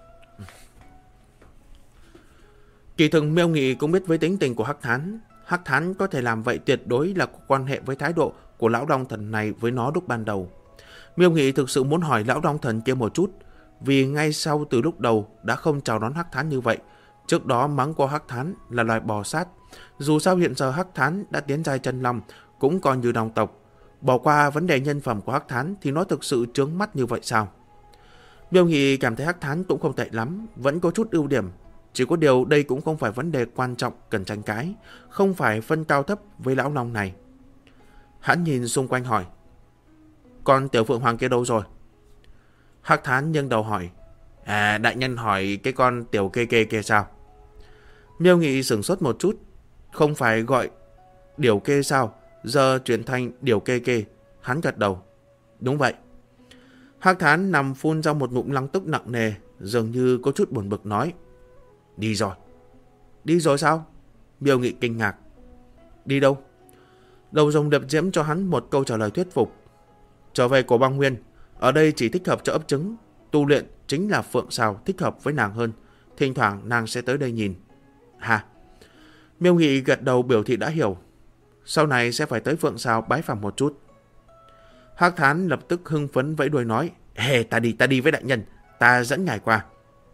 Kỳ thực Miêu Nghị cũng biết với tính tình của Hắc Thán. Hắc Thán có thể làm vậy tuyệt đối là có quan hệ với thái độ của lão Long Thần này với nó lúc ban đầu. Miêu Nghị thực sự muốn hỏi lão Long Thần kia một chút, vì ngay sau từ lúc đầu đã không chào đón Hắc Thán như vậy. Trước đó mắng qua Hắc Thán là loài bò sát. Dù sao hiện giờ Hắc Thán đã tiến giai chân long, cũng còn như đồng tộc. Bỏ qua vấn đề nhân phẩm của Hắc Thán thì nó thực sự chướng mắt như vậy sao? Miêu Nghị cảm thấy Hắc Thán cũng không tệ lắm, vẫn có chút ưu điểm. Chỉ có điều đây cũng không phải vấn đề quan trọng cần tranh cãi, không phải phân cao thấp với lão long này. Hắn nhìn xung quanh hỏi, con tiểu phượng hoàng kia đâu rồi? Hắc Thán nghiêng đầu hỏi, đại nhân hỏi cái con tiểu kê kê kia sao? Miêu Nghị sửng sốt một chút, không phải gọi điểu kê sao, giờ chuyển thành điểu kê kê. Hắn gật đầu, đúng vậy. Hắc Thán nằm phun ra một ngụm lăng tức nặng nề, dường như có chút buồn bực nói, đi rồi. Đi rồi sao? Miêu Nghị kinh ngạc. Đi đâu? Đầu rồng điệp diễm cho hắn một câu trả lời thuyết phục. Trở về Cổ Băng Nguyên, ở đây chỉ thích hợp cho ấp trứng, tu luyện chính là phượng sào thích hợp với nàng hơn, thỉnh thoảng nàng sẽ tới đây nhìn. Hà. Miêu Nghị gật đầu biểu thị đã hiểu, sau này sẽ phải tới phượng sào bái phỏng một chút. Hắc Thán lập tức hưng phấn vẫy đuôi nói, ta đi với đại nhân, ta dẫn ngài qua.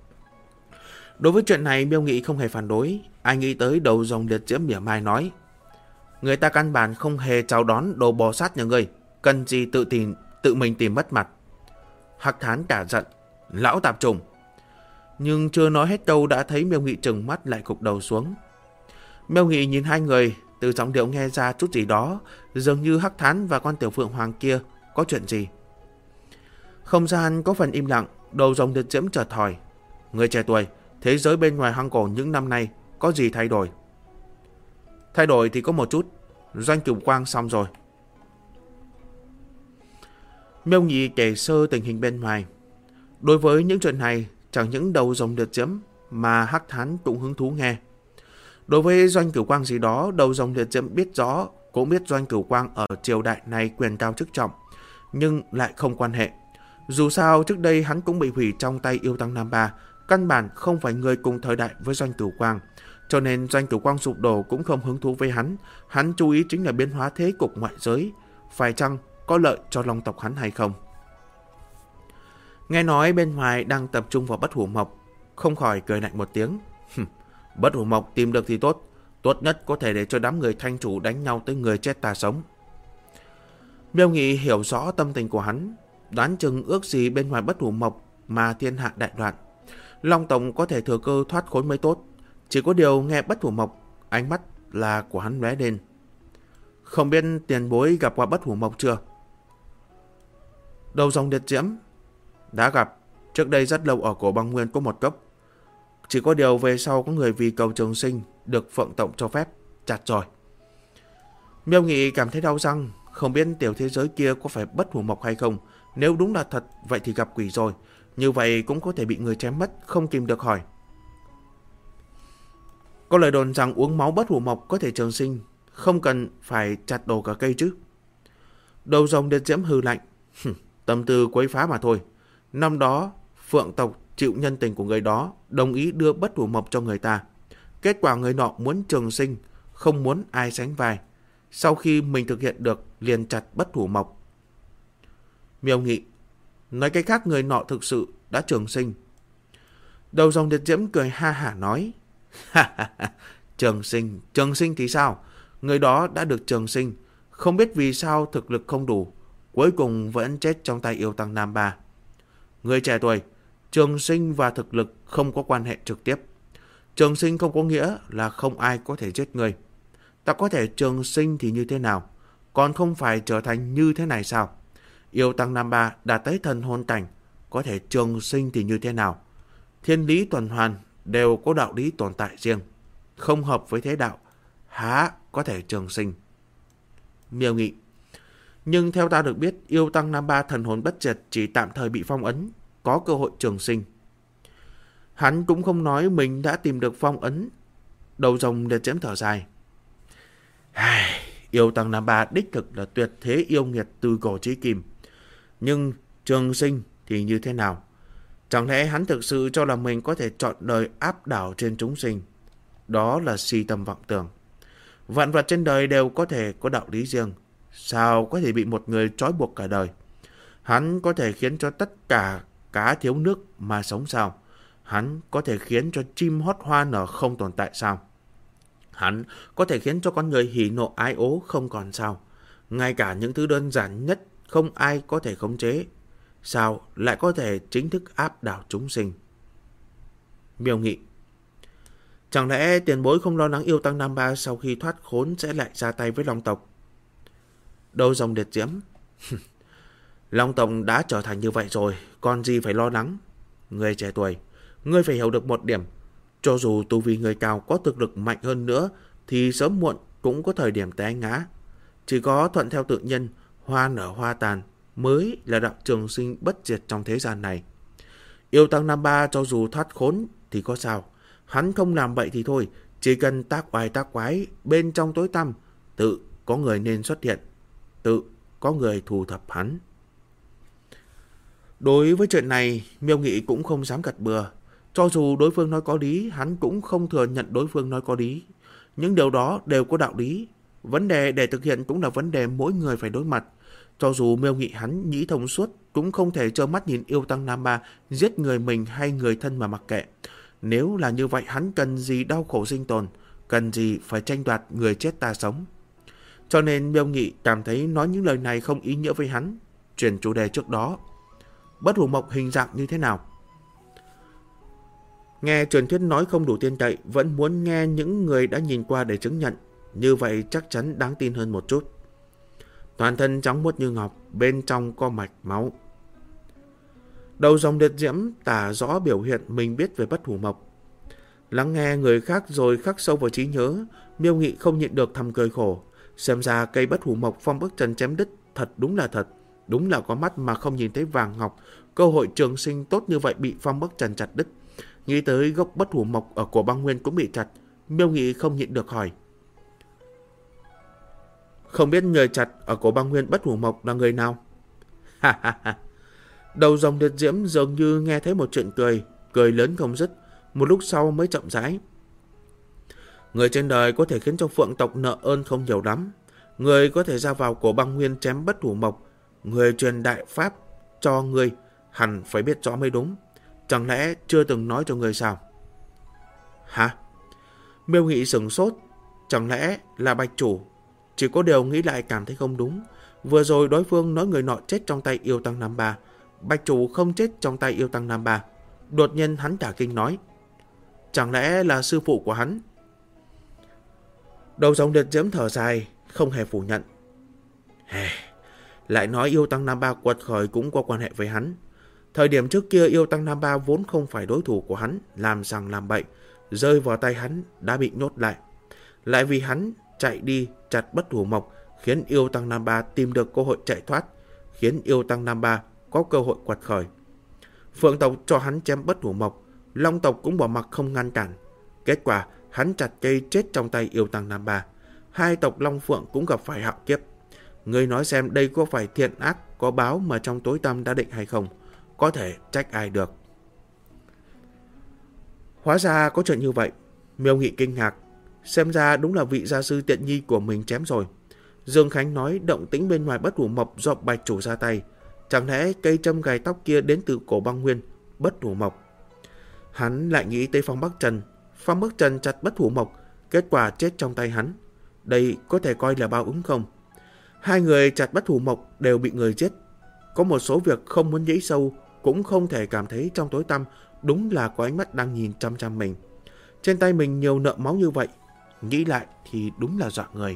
Đối với chuyện này Miêu Nghị không hề phản đối. Ai nghĩ tới đầu rồng liệt diễm mỉa mai nói, người ta căn bản không hề chào đón đồ bò sát nhà ngươi, cần gì tự mình tìm mất mặt. Hắc Thán cả giận, lão tạp trùng. Nhưng chưa nói hết câu đã thấy Miêu Nghị trừng mắt lại gục đầu xuống. Miêu Nghị nhìn hai người, từ giọng điệu nghe ra chút gì đó, dường như Hắc Thán và con tiểu phượng hoàng kia có chuyện gì. Không gian có phần im lặng. Đầu rồng liệt diễm chợt hỏi, người trẻ tuổi, thế giới bên ngoài hang cổ những năm nay có gì thay đổi? Thay đổi thì có một chút, Doanh Cửu Quang xong rồi. Miêu Nghị kể sơ tình hình bên ngoài. Đối với những chuyện này, chẳng những đầu rồng liệt diễm mà Hắc Thán cũng hứng thú nghe. Đối với Doanh Cửu Quang gì đó, đầu rồng liệt diễm biết rõ, cũng biết Doanh Cửu Quang ở triều đại này quyền cao chức trọng, nhưng lại không quan hệ. Dù sao trước đây hắn cũng bị hủy trong tay yêu tăng Nam Ba, căn bản không phải người cùng thời đại với Doanh Cửu Quang, cho nên Doanh Cửu Quang sụp đổ cũng không hứng thú với hắn. Hắn chú ý chính là biến hóa thế cục ngoại giới, phải chăng có lợi cho long tộc hắn hay không. Nghe nói bên ngoài đang tập trung vào Bất Hủ Mộc, không khỏi cười lạnh một tiếng. Bất Hủ Mộc tìm được thì tốt, tốt nhất có thể để cho đám người thanh chủ đánh nhau tới người chết ta sống. Miêu Nghị hiểu rõ tâm tình của hắn, đoán chừng ước gì bên ngoài Bất Hủ Mộc mà thiên hạ đại loạn, Long Tổng có thể thừa cơ thoát khốn mới tốt. Chỉ có điều nghe Bất Hủ Mộc, ánh mắt là của hắn lóe lên. Không biết tiền bối gặp qua Bất Hủ Mộc chưa? Đầu rồng liệt diễm, đã gặp, trước đây rất lâu ở Cổ Băng Nguyên có một cốc. Chỉ có điều về sau có người vì cầu trường sinh được Phượng Tộc cho phép, chặt rồi. Miêu Nghị cảm thấy đau răng, không biết tiểu thế giới kia có phải Bất Hủ Mộc hay không. Nếu đúng là thật, vậy thì gặp quỷ rồi. Như vậy cũng có thể bị người chém mất, không kìm được hỏi. Có lời đồn rằng uống máu Bất Hủ Mộc có thể trường sinh, không cần phải chặt đổ cả cây chứ. Đầu rồng liệt diễm hừ lạnh. Tâm tư quấy phá mà thôi. Năm đó Phượng Tộc chịu nhân tình của người đó, đồng ý đưa Bất Hủ Mộc cho người ta. Kết quả người nọ muốn trường sinh, không muốn ai sánh vai. Sau khi mình thực hiện được, liền chặt Bất Hủ Mộc. Miêu Nghị, nói cách khác người nọ thực sự đã trường sinh. Đầu rồng liệt diễm cười ha hả nói. Trường sinh thì sao? Người đó đã được trường sinh, không biết vì sao thực lực không đủ, cuối cùng vẫn chết trong tay yêu tăng Nam Ba. Người trẻ tuổi, trường sinh và thực lực không có quan hệ trực tiếp. Trường sinh không có nghĩa là không ai có thể giết người. Ta có thể trường sinh thì như thế nào? Còn không phải trở thành như thế này sao? Yêu Tăng Nam Ba đã tới thần hồn cảnh, có thể trường sinh thì như thế nào? Thiên lý tuần hoàn đều có đạo lý tồn tại riêng, không hợp với thế đạo, há có thể trường sinh. Miêu Nghị: nhưng theo ta được biết, Yêu Tăng Nam Ba thần hồn bất diệt chỉ tạm thời bị phong ấn, có cơ hội trường sinh. Hắn cũng không nói mình đã tìm được phong ấn. Đầu rồng liệt diễm thở dài: Yêu Tăng Nam Ba đích thực là tuyệt thế yêu nghiệt từ cổ chí kim. Nhưng trường sinh thì như thế nào? Chẳng lẽ hắn thực sự cho là mình có thể chọn đời áp đảo trên chúng sinh? Đó là si tâm vọng tưởng. Vạn vật trên đời đều có thể có đạo lý riêng, sao có thể bị một người trói buộc cả đời? Hắn có thể khiến cho tất cả cá thiếu nước mà sống sao? Hắn có thể khiến cho chim hót hoa nở không tồn tại sao? Hắn có thể khiến cho con người hỉ nộ ái ố không còn sao? Ngay cả những thứ đơn giản nhất không ai có thể khống chế, sao lại có thể chính thức áp đảo chúng sinh? Miêu Nghị: chẳng lẽ tiền bối không lo lắng Yêu Tăng Nam Ba sau khi thoát khốn sẽ lại ra tay với Long tộc? Đầu rồng liệt diễm: Long tộc đã trở thành như vậy rồi, còn gì phải lo lắng? Người trẻ tuổi, ngươi phải hiểu được một điểm, cho dù tu vi người cao có thực lực mạnh hơn nữa thì sớm muộn cũng có thời điểm té ngã. Chỉ có thuận theo tự nhiên, hoa nở hoa tàn mới là đạo trường sinh bất diệt trong thế gian này. Yêu Tăng Nam Ba cho dù thoát khốn thì có sao? Hắn không làm vậy thì thôi, chỉ cần tác oai tác quái bên trong tối tăm, tự có người nên xuất hiện, tự có người thu thập hắn. Đối với chuyện này, Miêu Nghị cũng không dám gật bừa. Cho dù đối phương nói có lý, hắn cũng không thừa nhận đối phương nói có lý. Những điều đó đều có đạo lý. Vấn đề để thực hiện cũng là vấn đề mỗi người phải đối mặt. Cho dù Miêu Nghị hắn nghĩ thông suốt, cũng không thể trơ mắt nhìn Yêu Tăng Nam Ba giết người mình hay người thân mà mặc kệ. Nếu là như vậy, hắn cần gì đau khổ sinh tồn, cần gì phải tranh đoạt người chết ta sống. Cho nên Miêu Nghị cảm thấy nói những lời này không ý nghĩa với hắn. Chuyển chủ đề trước đó: Bất Hủ Mộc hình dạng như thế nào? Nghe truyền thuyết nói không đủ tin cậy, vẫn muốn nghe những người đã nhìn qua để chứng nhận. Như vậy chắc chắn đáng tin hơn một chút. Toàn thân trắng muốt như ngọc, bên trong có mạch máu. Đầu rồng liệt diễm tả rõ biểu hiện mình biết về Bất Hủ Mộc. Lắng nghe người khác rồi khắc sâu vào trí nhớ, Miêu Nghị không nhịn được thầm cười khổ. Xem ra cây Bất Hủ Mộc phong bức trần chém đứt thật đúng là thật. Đúng là có mắt mà không nhìn thấy vàng ngọc. Cơ hội trường sinh tốt như vậy bị phong bức trần chặt đứt. Nghĩ tới gốc Bất Hủ Mộc ở cổ băng nguyên cũng bị chặt, Miêu Nghị không nhịn được hỏi: không biết người chặt ở cổ băng nguyên Bất Hủ Mộc là người nào? Ha ha ha. Đầu rồng liệt diễm dường như nghe thấy một chuyện cười, cười lớn không dứt, một lúc sau mới chậm rãi: người trên đời có thể khiến cho Phượng tộc nợ ơn không nhiều lắm. Người có thể ra vào cổ băng nguyên chém Bất Hủ Mộc, người truyền đại pháp cho người hẳn phải biết rõ mới đúng. Chẳng lẽ chưa từng nói cho người sao? Hả? Miêu Nghị sửng sốt. Chẳng lẽ là Bạch Chủ? Chỉ có điều nghĩ lại cảm thấy không đúng. Vừa rồi đối phương nói người nọ chết trong tay Yêu Tăng Nam Ba, Bạch Chủ không chết trong tay Yêu Tăng Nam Ba. Đột nhiên hắn cả kinh nói: chẳng lẽ là sư phụ của hắn? Đầu rồng liệt diễm thở dài, không hề phủ nhận. Lại nói Yêu Tăng Nam Ba quật khởi cũng có quan hệ với hắn. Thời điểm trước kia Yêu Tăng Nam Ba vốn không phải đối thủ của hắn, làm sằng làm bậy, rơi vào tay hắn đã bị nhốt lại. Lại vì hắn chạy đi chặt Bất Hủ Mộc, khiến Yêu Tăng Nam Ba tìm được cơ hội chạy thoát, khiến Yêu Tăng Nam Ba có cơ hội quật khởi. Phượng tộc cho hắn chém Bất Hủ Mộc, Long tộc cũng bỏ mặc không ngăn cản. Kết quả hắn chặt cây chết trong tay Yêu Tăng Nam Ba. Hai tộc Long Phượng cũng gặp phải hạo kiếp. Ngươi nói xem đây có phải thiện ác có báo mà trong tối tăm đã định hay không? Có thể trách ai được. Hóa ra có chuyện như vậy. Miêu Nghị kinh ngạc. Xem ra đúng là vị gia sư tiện nhi của mình chém rồi. Dương Khánh nói động tĩnh bên ngoài Bất Hủ Mộc do Bạch Chủ ra tay. Chẳng lẽ cây châm gài tóc kia đến từ cổ băng nguyên Bất Hủ Mộc? Hắn lại nghĩ tới Phong Bắc Trần. Phong Bắc Trần chặt Bất Hủ Mộc, kết quả chết trong tay hắn. Đây có thể coi là báo ứng không? Hai người chặt Bất Hủ Mộc đều bị người giết. Có một số việc không muốn nhảy sâu cũng không thể cảm thấy trong tối tăm đúng là có ánh mắt đang nhìn chăm chăm mình. Trên tay mình nhiều nợ máu như vậy, nghĩ lại thì đúng là dọa người.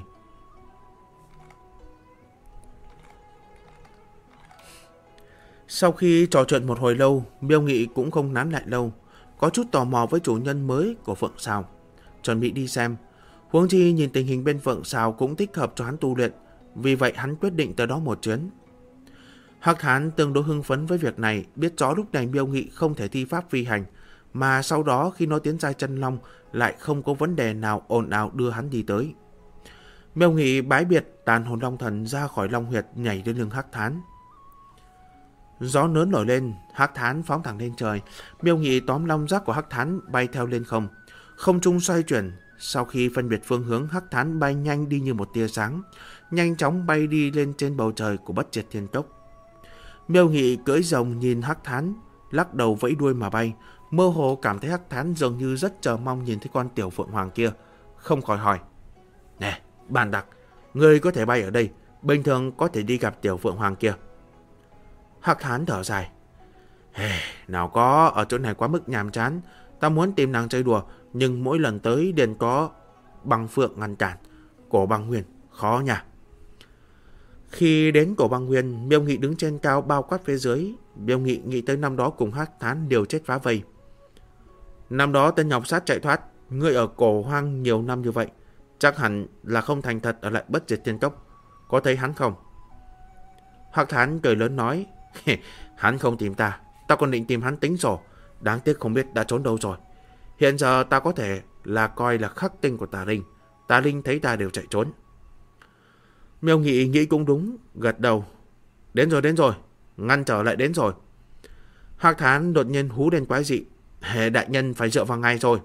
Sau khi trò chuyện một hồi lâu, Miêu Nghị cũng không nán lại lâu, có chút tò mò với chủ nhân mới của Phượng Sào, chuẩn bị đi xem. Huống chi nhìn tình hình bên Phượng Sào cũng thích hợp cho hắn tu luyện, vì vậy hắn quyết định tới đó một chuyến. Hắc Thán tương đối hưng phấn với việc này, biết rõ lúc này Miêu Nghị không thể thi pháp phi hành, mà sau đó khi nó tiến giai chân long lại không có vấn đề nào ồn ào đưa hắn đi tới. Miêu Nghị bái biệt tàn hồn long thần ra khỏi long huyệt, nhảy lên lưng Hắc Thán. Gió lớn nổi lên, Hắc Thán phóng thẳng lên trời. Miêu Nghị tóm long giác của Hắc Thán bay theo lên không. Không trung xoay chuyển, sau khi phân biệt phương hướng, Hắc Thán bay nhanh đi như một tia sáng, nhanh chóng bay đi lên trên bầu trời của Bất Diệt Thiên Cốc. Miêu Nghị cưỡi rồng nhìn Hắc Thán, lắc đầu vẫy đuôi mà bay, mơ hồ cảm thấy Hắc Thán dường như rất chờ mong nhìn thấy con tiểu phượng hoàng kia, không khỏi hỏi: "Nè, Bàn Đặc, ngươi có thể bay ở đây, bình thường có thể đi gặp tiểu phượng hoàng kia." Hắc Thán thở dài: "Nào có, ở chỗ này quá mức nhàm chán, ta muốn tìm nàng chơi đùa, nhưng mỗi lần tới đều có băng phượng ngăn cản, cổ băng nguyên, khó nha." Khi đến cổ băng nguyên, Miêu Nghị đứng trên cao bao quát phía dưới. Miêu Nghị nghĩ tới năm đó cùng Hắc Thán đều chết phá vây. Năm đó tên nhọc sát chạy thoát, ngươi ở cổ hoang nhiều năm như vậy, chắc hẳn là không thành thật ở lại Bất Diệt Thiên Cốc, có thấy hắn không? Hắc Thán cười lớn nói: "Hắn không tìm ta, ta còn định tìm hắn tính rồi, đáng tiếc không biết đã trốn đâu rồi. Hiện giờ ta có thể là coi là khắc tinh của Tà Linh thấy ta đều chạy trốn." Miêu Nghị nghĩ cũng đúng, gật đầu: Đến rồi, ngăn trở lại đến rồi." Hắc Thán đột nhiên hú lên quái dị: "Đại nhân phải dựa vào ngay rồi."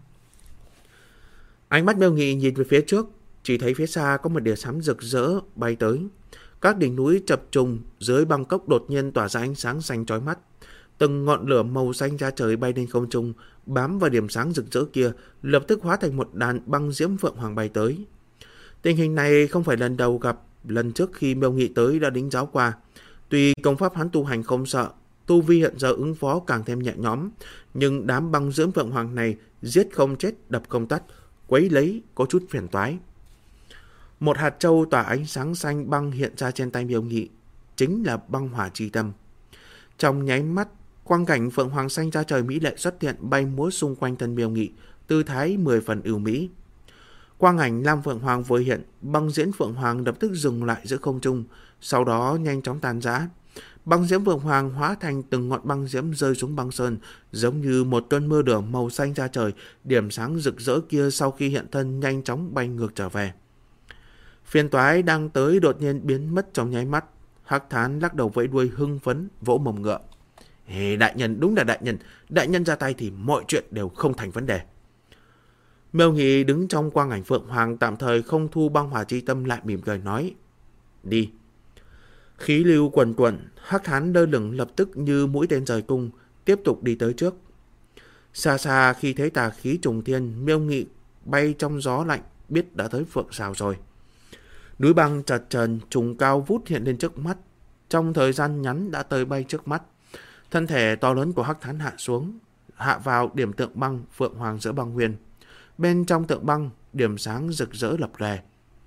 Ánh mắt Miêu Nghị nhìn về phía trước, chỉ thấy phía xa có một đĩa sấm rực rỡ bay tới. Các đỉnh núi chập trùng dưới băng cốc đột nhiên tỏa ra ánh sáng xanh chói mắt. Từng ngọn lửa màu xanh ra trời bay lên không trung, bám vào điểm sáng rực rỡ kia, lập tức hóa thành một đàn băng diễm phượng hoàng bay tới. Tình hình này không phải lần đầu gặp, lần trước khi Miêu Nghị tới đã đính giáo qua. Tuy công pháp hắn tu hành không sợ, tu vi hiện giờ ứng phó càng thêm nhẹ nhõm, nhưng đám băng diễm phượng hoàng này giết không chết, đập không tắt, quấy lấy có chút phiền toái. Một hạt châu tỏa ánh sáng xanh băng hiện ra trên tay Miêu Nghị, chính là băng hỏa chi tâm. Trong nháy mắt, quang cảnh phượng hoàng xanh ra trời mỹ lệ xuất hiện, bay múa xung quanh thân Miêu Nghị, tư thái 10 phần ưu mỹ. Quang ảnh lam phượng hoàng vừa hiện, băng diễm phượng hoàng lập tức dừng lại giữa không trung, sau đó nhanh chóng tan rã. Băng diễm phượng hoàng hóa thành từng ngọn băng diễm rơi xuống băng sơn, giống như một cơn mưa lửa màu xanh ra trời. Điểm sáng rực rỡ kia sau khi hiện thân nhanh chóng bay ngược trở về. Phiền toái đang tới đột nhiên biến mất trong nháy mắt. Hắc Thán lắc đầu vẫy đuôi hưng phấn, vỗ mồm ngựa: Đại nhân, đúng là đại nhân ra tay thì mọi chuyện đều không thành vấn đề." Miêu Nghị đứng trong quang ảnh phượng hoàng tạm thời không thu băng hỏa chi tâm, lại mỉm cười nói: "Đi." Khí lưu quần quần, Hắc Thán lơ lửng lập tức như mũi tên rời cung, tiếp tục đi tới trước. Xa xa khi thấy tà khí trùng thiên, Miêu Nghị bay trong gió lạnh, biết đã tới Phượng Sào rồi. Núi băng chật chờn trùng cao vút hiện lên trước mắt, trong thời gian ngắn đã tới bay trước mắt. Thân thể to lớn của Hắc Thán hạ xuống, hạ vào điểm tượng băng phượng hoàng giữa băng nguyên. Bên trong tượng băng, điểm sáng rực rỡ lập lòe.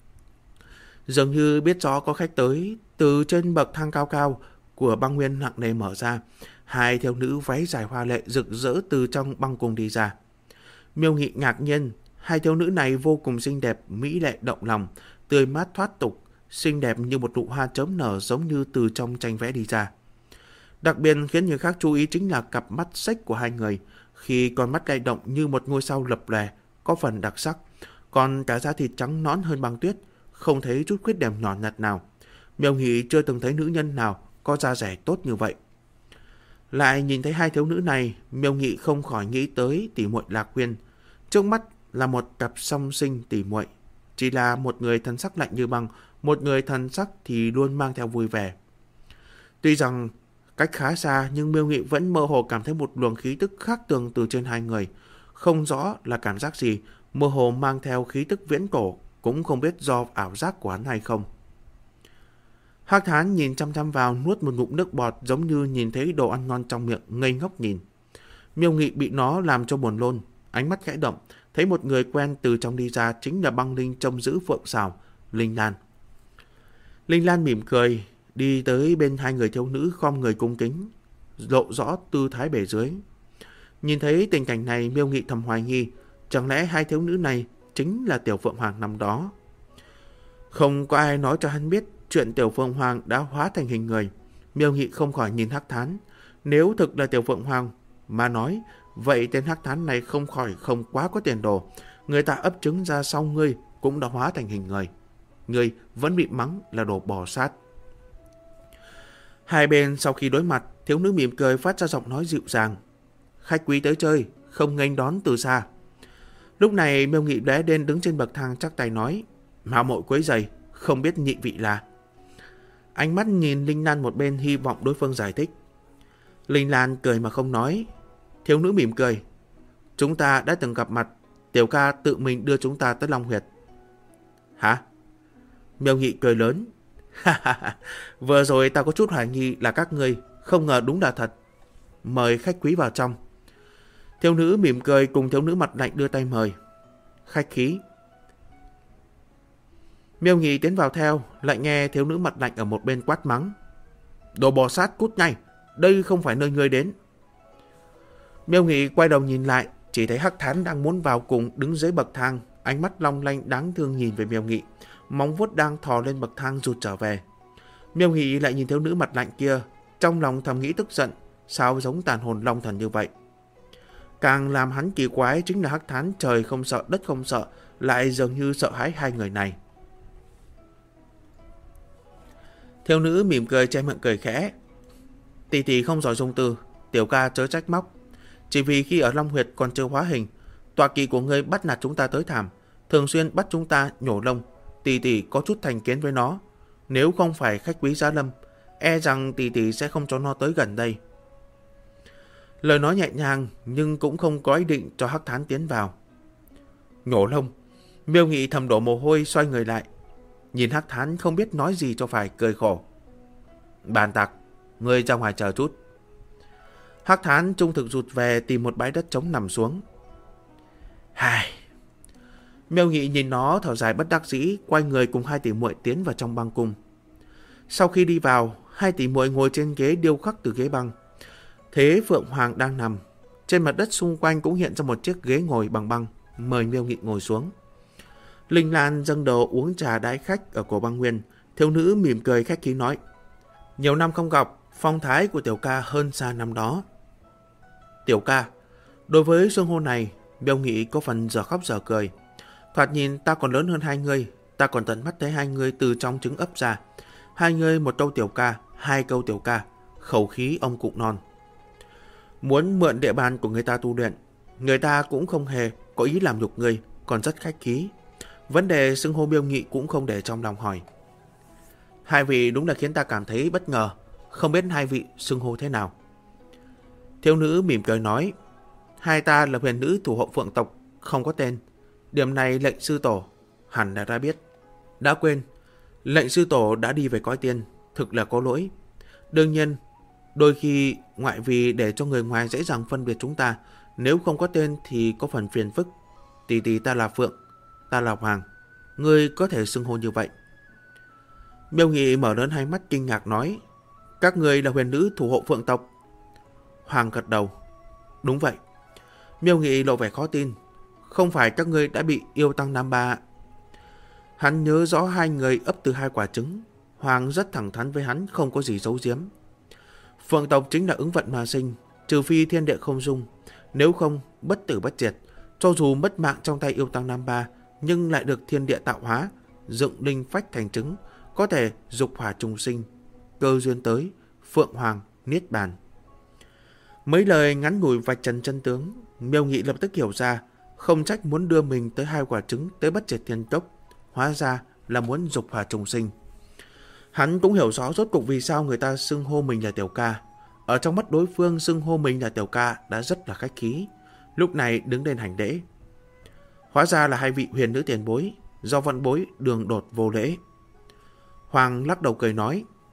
Dường như biết rõ có khách tới, từ trên bậc thang cao cao của băng nguyên nặng nề mở ra, hai thiếu nữ váy dài hoa lệ rực rỡ từ trong băng cung đi ra. Miêu Nghị ngạc nhiên, hai thiếu nữ này vô cùng xinh đẹp, mỹ lệ động lòng, tươi mát thoát tục, xinh đẹp như một nụ hoa chớm nở, giống như từ trong tranh vẽ đi ra. Đặc biệt khiến người khác chú ý chính là cặp mắt xếch của hai người, khi con mắt lay động như một ngôi sao lập lòe, có phần đặc sắc, còn cả da thịt trắng nõn hơn băng tuyết, không thấy chút khuyết điểm nhỏ nhặt nào. Miêu Nghị chưa từng thấy nữ nhân nào có da rẻ tốt như vậy. Lại nhìn thấy hai thiếu nữ này, Miêu Nghị không khỏi nghĩ tới tỷ muội Lạc Quyên. Trước mắt là một cặp song sinh tỷ muội, chỉ là một người thần sắc lạnh như băng, một người thần sắc thì luôn mang theo vui vẻ. Tuy rằng cách khá xa, nhưng Miêu Nghị vẫn mơ hồ cảm thấy một luồng khí tức khác thường từ trên hai người. Không rõ là cảm giác gì, mơ hồ mang theo khí tức viễn cổ, cũng không biết do ảo giác của hắn hay không. Hắc Thán nhìn chăm chăm vào, nuốt một ngụm nước bọt giống như nhìn thấy đồ ăn ngon trong miệng, ngây ngốc nhìn. Miêu Nghị bị nó làm cho buồn nôn, ánh mắt khẽ động, thấy một người quen từ trong đi ra, chính là băng linh trông giữ phượng sào, Linh Lan. Linh Lan mỉm cười, đi tới bên hai người thiếu nữ khom người cung kính, lộ rõ tư thái bề dưới. Nhìn thấy tình cảnh này, Miêu Nghị thầm hoài nghi, chẳng lẽ hai thiếu nữ này chính là Tiểu Phượng Hoàng năm đó? Không có ai nói cho hắn biết chuyện Tiểu Phượng Hoàng đã hóa thành hình người. Miêu Nghị không khỏi nhìn Hắc Thán. Nếu thực là Tiểu Phượng Hoàng mà nói, vậy tên Hắc Thán này không khỏi không quá có tiền đồ. Người ta ấp trứng ra sau ngươi cũng đã hóa thành hình người. Ngươi vẫn bị mắng là đồ bò sát. Hai bên sau khi đối mặt, thiếu nữ mỉm cười phát ra giọng nói dịu dàng. Khách quý tới chơi, không nghênh đón từ xa. Lúc này Miêu Nghị lóe lên đứng trên bậc thang chắc tay nói, mạo muội quấy rầy, không biết nhị vị là. Ánh mắt nhìn Linh Lan một bên, hy vọng đối phương giải thích. Linh Lan cười mà không nói. Thiếu nữ mỉm cười, chúng ta đã từng gặp mặt, Tiểu ca tự mình đưa chúng ta tới Long Huyệt. Hả? Miêu Nghị cười lớn. Vừa rồi ta có chút hoài nghi là các ngươi, không ngờ đúng là thật. Mời khách quý vào trong. Thiếu nữ mỉm cười cùng thiếu nữ mặt lạnh đưa tay mời. Khách khí. Miêu Nghị tiến vào theo, lại nghe thiếu nữ mặt lạnh ở một bên quát mắng. Đồ bò sát, cút ngay, đây không phải nơi ngươi đến. Miêu Nghị quay đầu nhìn lại, chỉ thấy Hắc Thán đang muốn vào cùng đứng dưới bậc thang, ánh mắt long lanh đáng thương nhìn về Miêu Nghị, móng vuốt đang thò lên bậc thang rụt trở về. Miêu Nghị lại nhìn thiếu nữ mặt lạnh kia, trong lòng thầm nghĩ tức giận, sao giống tàn hồn long thần như vậy. Càng làm hắn kỳ quái chính là Hắc Thán trời không sợ đất không sợ, lại dường như sợ hãi hai người này. Thiếu nữ mỉm cười che miệng cười khẽ. Tỷ tỷ không giỏi dung từ, Tiểu ca chớ trách móc. Chỉ vì khi ở Long Huyệt còn chưa hóa hình, tọa kỵ của ngươi bắt nạt chúng ta tới thảm, thường xuyên bắt chúng ta nhổ lông. Tỷ tỷ có chút thành kiến với nó, nếu không phải khách quý giá lâm, e rằng tỷ tỷ sẽ không cho nó tới gần đây. Lời nói nhẹ nhàng nhưng cũng không có ý định cho Hắc Thán tiến vào. Nhổ lông. Miêu Nghị thầm đổ mồ hôi, xoay người lại, nhìn Hắc Thán không biết nói gì cho phải, cười khổ. Bàn tặc, ngươi ra ngoài chờ chút. Hắc Thán trung thực rụt về tìm một bãi đất trống nằm xuống. Hài. Miêu Nghị nhìn nó thở dài bất đắc dĩ, quay người cùng hai tỷ muội tiến vào trong băng cung. Sau khi đi vào, hai tỷ muội ngồi trên ghế điêu khắc từ ghế băng. Thế Phượng Hoàng đang nằm. Trên mặt đất xung quanh cũng hiện ra một chiếc ghế ngồi bằng băng, mời Miêu Nghị ngồi xuống. Linh Lan dâng đồ uống trà đãi khách ở cổ băng nguyên. Thiếu nữ mỉm cười khách khí nói. Nhiều năm không gặp, phong thái của Tiểu ca hơn xa năm đó. Tiểu ca. Đối với xưng hô này, Miêu Nghị có phần dở khóc dở cười. Thoạt nhìn ta còn lớn hơn hai người, ta còn tận mắt thấy hai người từ trong trứng ấp ra. Hai người một câu tiểu ca, hai câu tiểu ca, khẩu khí ông cụ non. Muốn mượn địa bàn của người ta tu luyện, người ta cũng không hề có ý làm nhục người, còn rất khách khí. Vấn đề xưng hô Miêu Nghị cũng không để trong lòng hỏi. Hai vị đúng là khiến ta cảm thấy bất ngờ, không biết hai vị xưng hô thế nào. Thiếu nữ mỉm cười nói, hai ta là huyền nữ thủ hộ Phượng tộc, không có tên. Điểm này lệnh sư tổ hẳn là đã biết. Đã quên, lệnh sư tổ đã đi về cõi tiên, thực là có lỗi. Đương nhiên, đôi khi ngoại vì để cho người ngoài dễ dàng phân biệt chúng ta, nếu không có tên thì có phần phiền phức. Tỷ tỷ ta là Phượng, ta là Hoàng, ngươi có thể xưng hô như vậy. Miêu Nghị mở lớn hai mắt kinh ngạc nói, các ngươi là huyền nữ thủ hộ Phượng tộc. Hoàng gật đầu, đúng vậy. Miêu Nghị lộ vẻ khó tin, không phải các ngươi đã bị yêu tăng Nam Ba. Hắn nhớ rõ hai người ấp từ hai quả trứng. Hoàng rất thẳng thắn với hắn, không có gì giấu giếm. Phượng tộc chính là ứng vận mà sinh, trừ phi thiên địa không dung, nếu không bất tử bất diệt. Cho dù mất mạng trong tay yêu tăng Nam Ba, nhưng lại được thiên địa tạo hóa, dựng linh phách thành trứng, có thể dục hỏa trùng sinh. Cơ duyên tới, Phượng Hoàng niết bàn. Mấy lời ngắn ngủi vạch trần chân tướng, Miêu Nghị lập tức hiểu ra, không trách muốn đưa mình tới hai quả trứng tới bất diệt thiên cốc, hóa ra là muốn dục hỏa trùng sinh. Hắn cũng hiểu rõ rốt cuộc vì sao người ta xưng hô mình là Tiểu ca. Ở trong mắt đối phương, xưng hô mình là Tiểu ca đã rất là khách khí. Lúc này đứng lên hành lễ. Hóa ra là hai vị huyền nữ tiền bối, do vận bối đường đột vô lễ. Hoàng lắc đầu cười nói,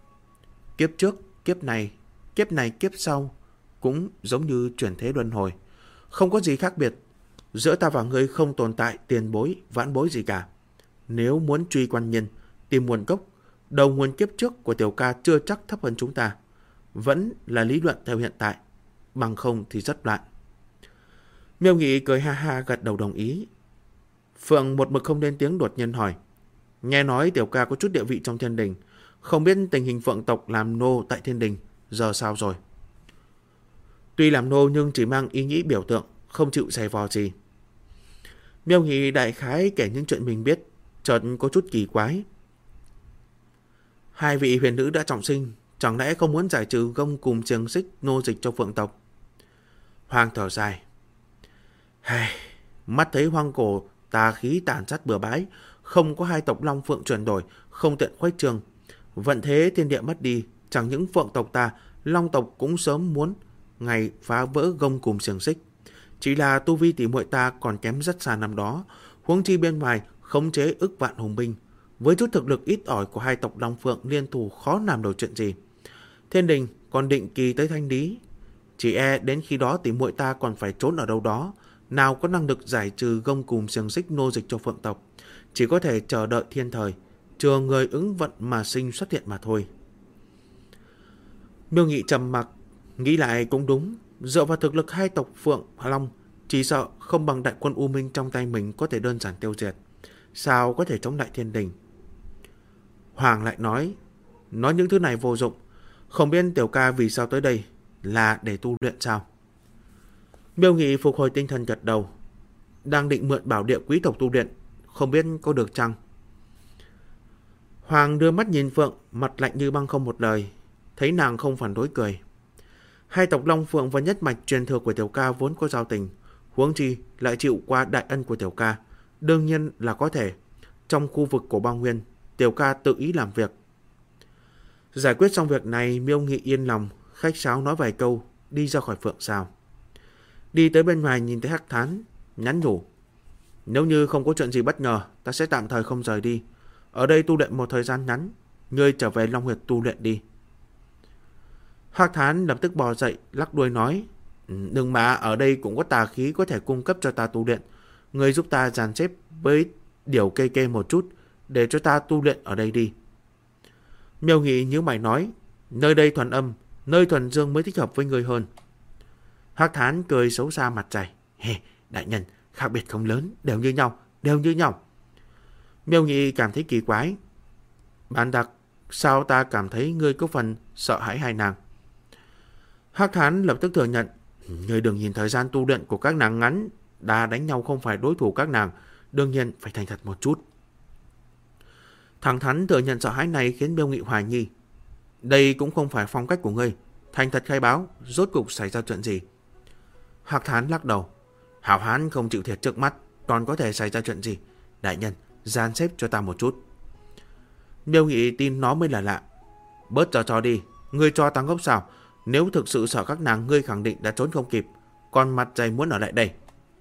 Kiếp trước, kiếp này, kiếp sau cũng giống như chuyển thế luân hồi. Không có gì khác biệt. Giữa ta và ngươi không tồn tại tiền bối, vãn bối gì cả. Nếu muốn truy quan nhân, tìm nguồn gốc, đầu nguồn kiếp trước của Tiểu ca chưa chắc thấp hơn chúng ta. Vẫn là lý luận theo hiện tại, bằng không thì rất loạn. Miêu Nghị cười ha ha gật đầu đồng ý. Phượng một mực không lên tiếng đột nhiên hỏi. Nghe nói Tiểu ca có chút địa vị trong thiên đình, không biết tình hình Phượng tộc làm nô tại thiên đình giờ sao rồi? Tuy làm nô nhưng chỉ mang ý nghĩ biểu tượng, không chịu giày vò gì. Miêu Nghị đại khái kể những chuyện mình biết, chợt có chút kỳ quái. Hai vị huyền nữ đã trọng sinh, chẳng lẽ không muốn giải trừ gông cùng xiềng xích nô dịch cho Phượng tộc? Hoàng thở dài. Mắt thấy hoang cổ tà khí tàn sát bừa bãi, không có hai tộc Long Phượng chuyển đổi, không tiện khuếch trường. Vận thế thiên địa mất đi, chẳng những Phượng tộc ta, Long tộc cũng sớm muốn ngày phá vỡ gông cùng xiềng xích. Chỉ là tu vi tỷ muội ta còn kém rất xa năm đó, huống chi bên ngoài khống chế ức vạn hùng binh. Với chút thực lực ít ỏi của hai tộc Long Phượng liên thủ khó làm được chuyện gì. Thiên đình còn định kỳ tới Thanh Lý, chỉ e đến khi đó tỷ muội ta còn phải trốn ở đâu đó, nào có năng lực giải trừ gông cùng xiềng xích nô dịch cho Phượng tộc. Chỉ có thể chờ đợi thiên thời, chờ người ứng vận mà sinh xuất hiện mà thôi. Miêu Nghị trầm mặc, nghĩ lại cũng đúng. Dựa vào thực lực hai tộc Phượng Long, chỉ sợ không bằng đại quân U Minh trong tay mình có thể đơn giản tiêu diệt. Sao có thể chống lại thiên đình? Hoàng lại nói những thứ này vô dụng. Không biết Tiểu ca vì sao tới đây, là để tu luyện sao? Miêu Nghị phục hồi tinh thần gật đầu. Đang định mượn bảo địa quý tộc tu luyện, không biết có được chăng? Hoàng đưa mắt nhìn Phượng, mặt lạnh như băng không một lời. Thấy nàng không phản đối cười. Hai tộc Long Phượng và nhất mạch truyền thừa của Tiểu ca vốn có giao tình, huống chi lại chịu qua đại ân của Tiểu ca, đương nhiên là có thể. Trong khu vực của Bao Nguyên, Tiểu ca tự ý làm việc. Giải quyết xong việc này, Miêu Nghị yên lòng, khách sáo nói vài câu, đi ra khỏi Phượng Sào. Đi tới bên ngoài nhìn thấy Hắc Thán, nhắn nhủ. Nếu như không có chuyện gì bất ngờ, ta sẽ tạm thời không rời đi. Ở đây tu luyện một thời gian ngắn, ngươi trở về Long Huyệt tu luyện đi. Hắc Thán lập tức bò dậy, lắc đuôi nói. Đừng mà, ở đây cũng có tà khí có thể cung cấp cho ta tu luyện. Ngươi giúp ta dàn xếp với điều kê kê một chút, để cho ta tu luyện ở đây đi. Miêu Nghị nhíu mày nói. Nơi đây thuần âm, nơi thuần dương mới thích hợp với ngươi hơn. Hắc Thán cười xấu xa mặt dày. Đại nhân, khác biệt không lớn, đều như nhau. Miêu Nghị cảm thấy kỳ quái. Bàn đặc, sao ta cảm thấy ngươi có phần sợ hãi hai nàng? Hắc Thán lập tức thừa nhận. Ngươi đừng nhìn thời gian tu luyện của các nàng ngắn, đã đánh nhau không phải đối thủ các nàng, đương nhiên phải thành thật một chút. Thẳng thắn thừa nhận sợ hãi này khiến Miêu Nghị hoài nghi. Đây cũng không phải phong cách của ngươi, thành thật khai báo, rốt cục xảy ra chuyện gì? Hắc Thán lắc đầu. Hảo hán không chịu thiệt trước mắt, còn có thể xảy ra chuyện gì? Đại nhân, gian xếp cho ta một chút. Miêu Nghị tin nó mới là lạ. Bớt trò đi, ngươi cho ta ngốc sao? Nếu thực sự sợ các nàng, ngươi khẳng định đã trốn không kịp, còn mặt dày muốn ở lại đây.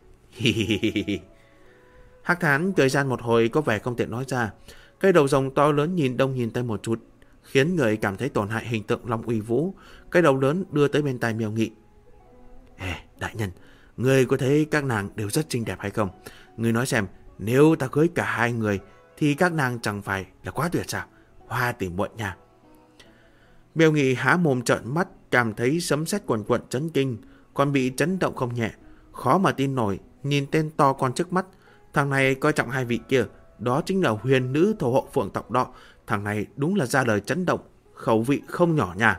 Hắc Thán cười gian một hồi có vẻ không tiện nói ra. Cái đầu rồng to lớn nhìn đông nhìn tây một chút, khiến người cảm thấy tổn hại hình tượng Long Uy Vũ. Cái đầu lớn đưa tới bên tai Miêu Nghị. Đại nhân, ngươi có thấy các nàng đều rất xinh đẹp hay không? Ngươi nói xem, nếu ta cưới cả hai người thì các nàng chẳng phải là quá tuyệt sao? Hoa tỉ muội nha. Miêu Nghị há mồm trợn mắt, cảm thấy sấm sét quần quận chấn kinh, còn bị chấn động không nhẹ. Khó mà tin nổi, nhìn tên to con trước mắt. Thằng này coi trọng hai vị kia, đó chính là huyền nữ thổ hộ Phượng tộc đó. Thằng này đúng là ra lời chấn động, khẩu vị không nhỏ nha.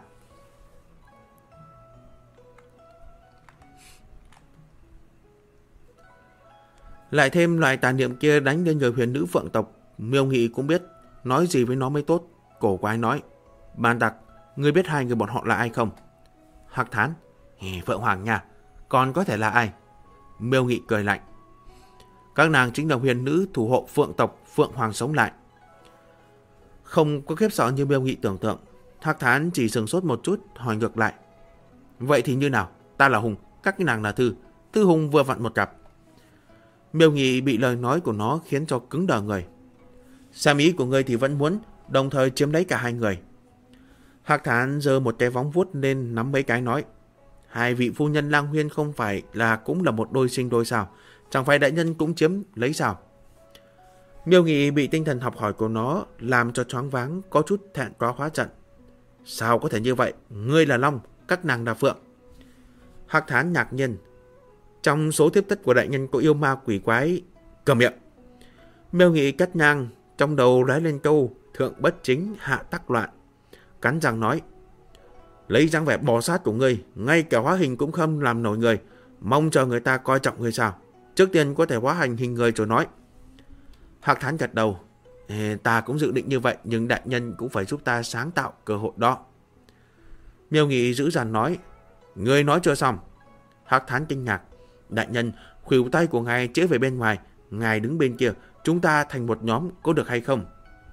Lại thêm loại tà niệm kia đánh lên người huyền nữ Phượng tộc, Miêu Nghị cũng biết nói gì với nó mới tốt. Cổ quái nói. Bàn đặc, ngươi biết hai người bọn họ là ai không? Hắc Thán. Phượng Hoàng nha, còn có thể là ai? Miêu Nghị cười lạnh. Các nàng chính là huyền nữ thủ hộ Phượng tộc Phượng Hoàng sống lại. Không có khiếp sợ như Miêu Nghị tưởng tượng, Hắc Thán chỉ sừng sốt một chút, hỏi ngược lại. Vậy thì như nào? Ta là Hùng, các nàng là Thư. Thư Hùng vừa vặn một cặp. Miêu Nghị bị lời nói của nó khiến cho cứng đờ người. Xem ý của ngươi thì vẫn muốn đồng thời chiếm lấy cả hai người. Hắc Thán giơ một cái vóng vuốt lên nắm mấy cái nói: hai vị phu nhân Lang Huyên không phải là cũng là một đôi sinh đôi sao? Chẳng phải đại nhân cũng chiếm lấy sao? Miêu Nghị bị tinh thần học hỏi của nó làm cho choáng váng, có chút thẹn quá hóa giận. Sao có thể như vậy? Ngươi là long, các nàng là phượng. Hắc Thán ngạc nhiên. Trong số thiếp thất của đại nhân có yêu ma quỷ quái. Cầm miệng. Miêu Nghị cắt ngang, trong đầu lóe lên câu thượng bất chính hạ tắc loạn. Cắn răng nói: lấy dáng vẻ bò sát của ngươi, ngay cả hóa hình cũng không làm nổi người, mong chờ người ta coi trọng ngươi sao? Trước tiên có thể hóa hành hình người rồi nói. Hắc Thán gật đầu. Ta cũng dự định như vậy, nhưng đại nhân cũng phải giúp ta sáng tạo cơ hội đó. Miêu Nghị giữ dằn nói: ngươi nói chưa xong. Hắc Thán kinh ngạc. Đại nhân, khuỷu tay của ngài chĩa về bên ngoài, ngài đứng bên kia, chúng ta thành một nhóm có được hay không?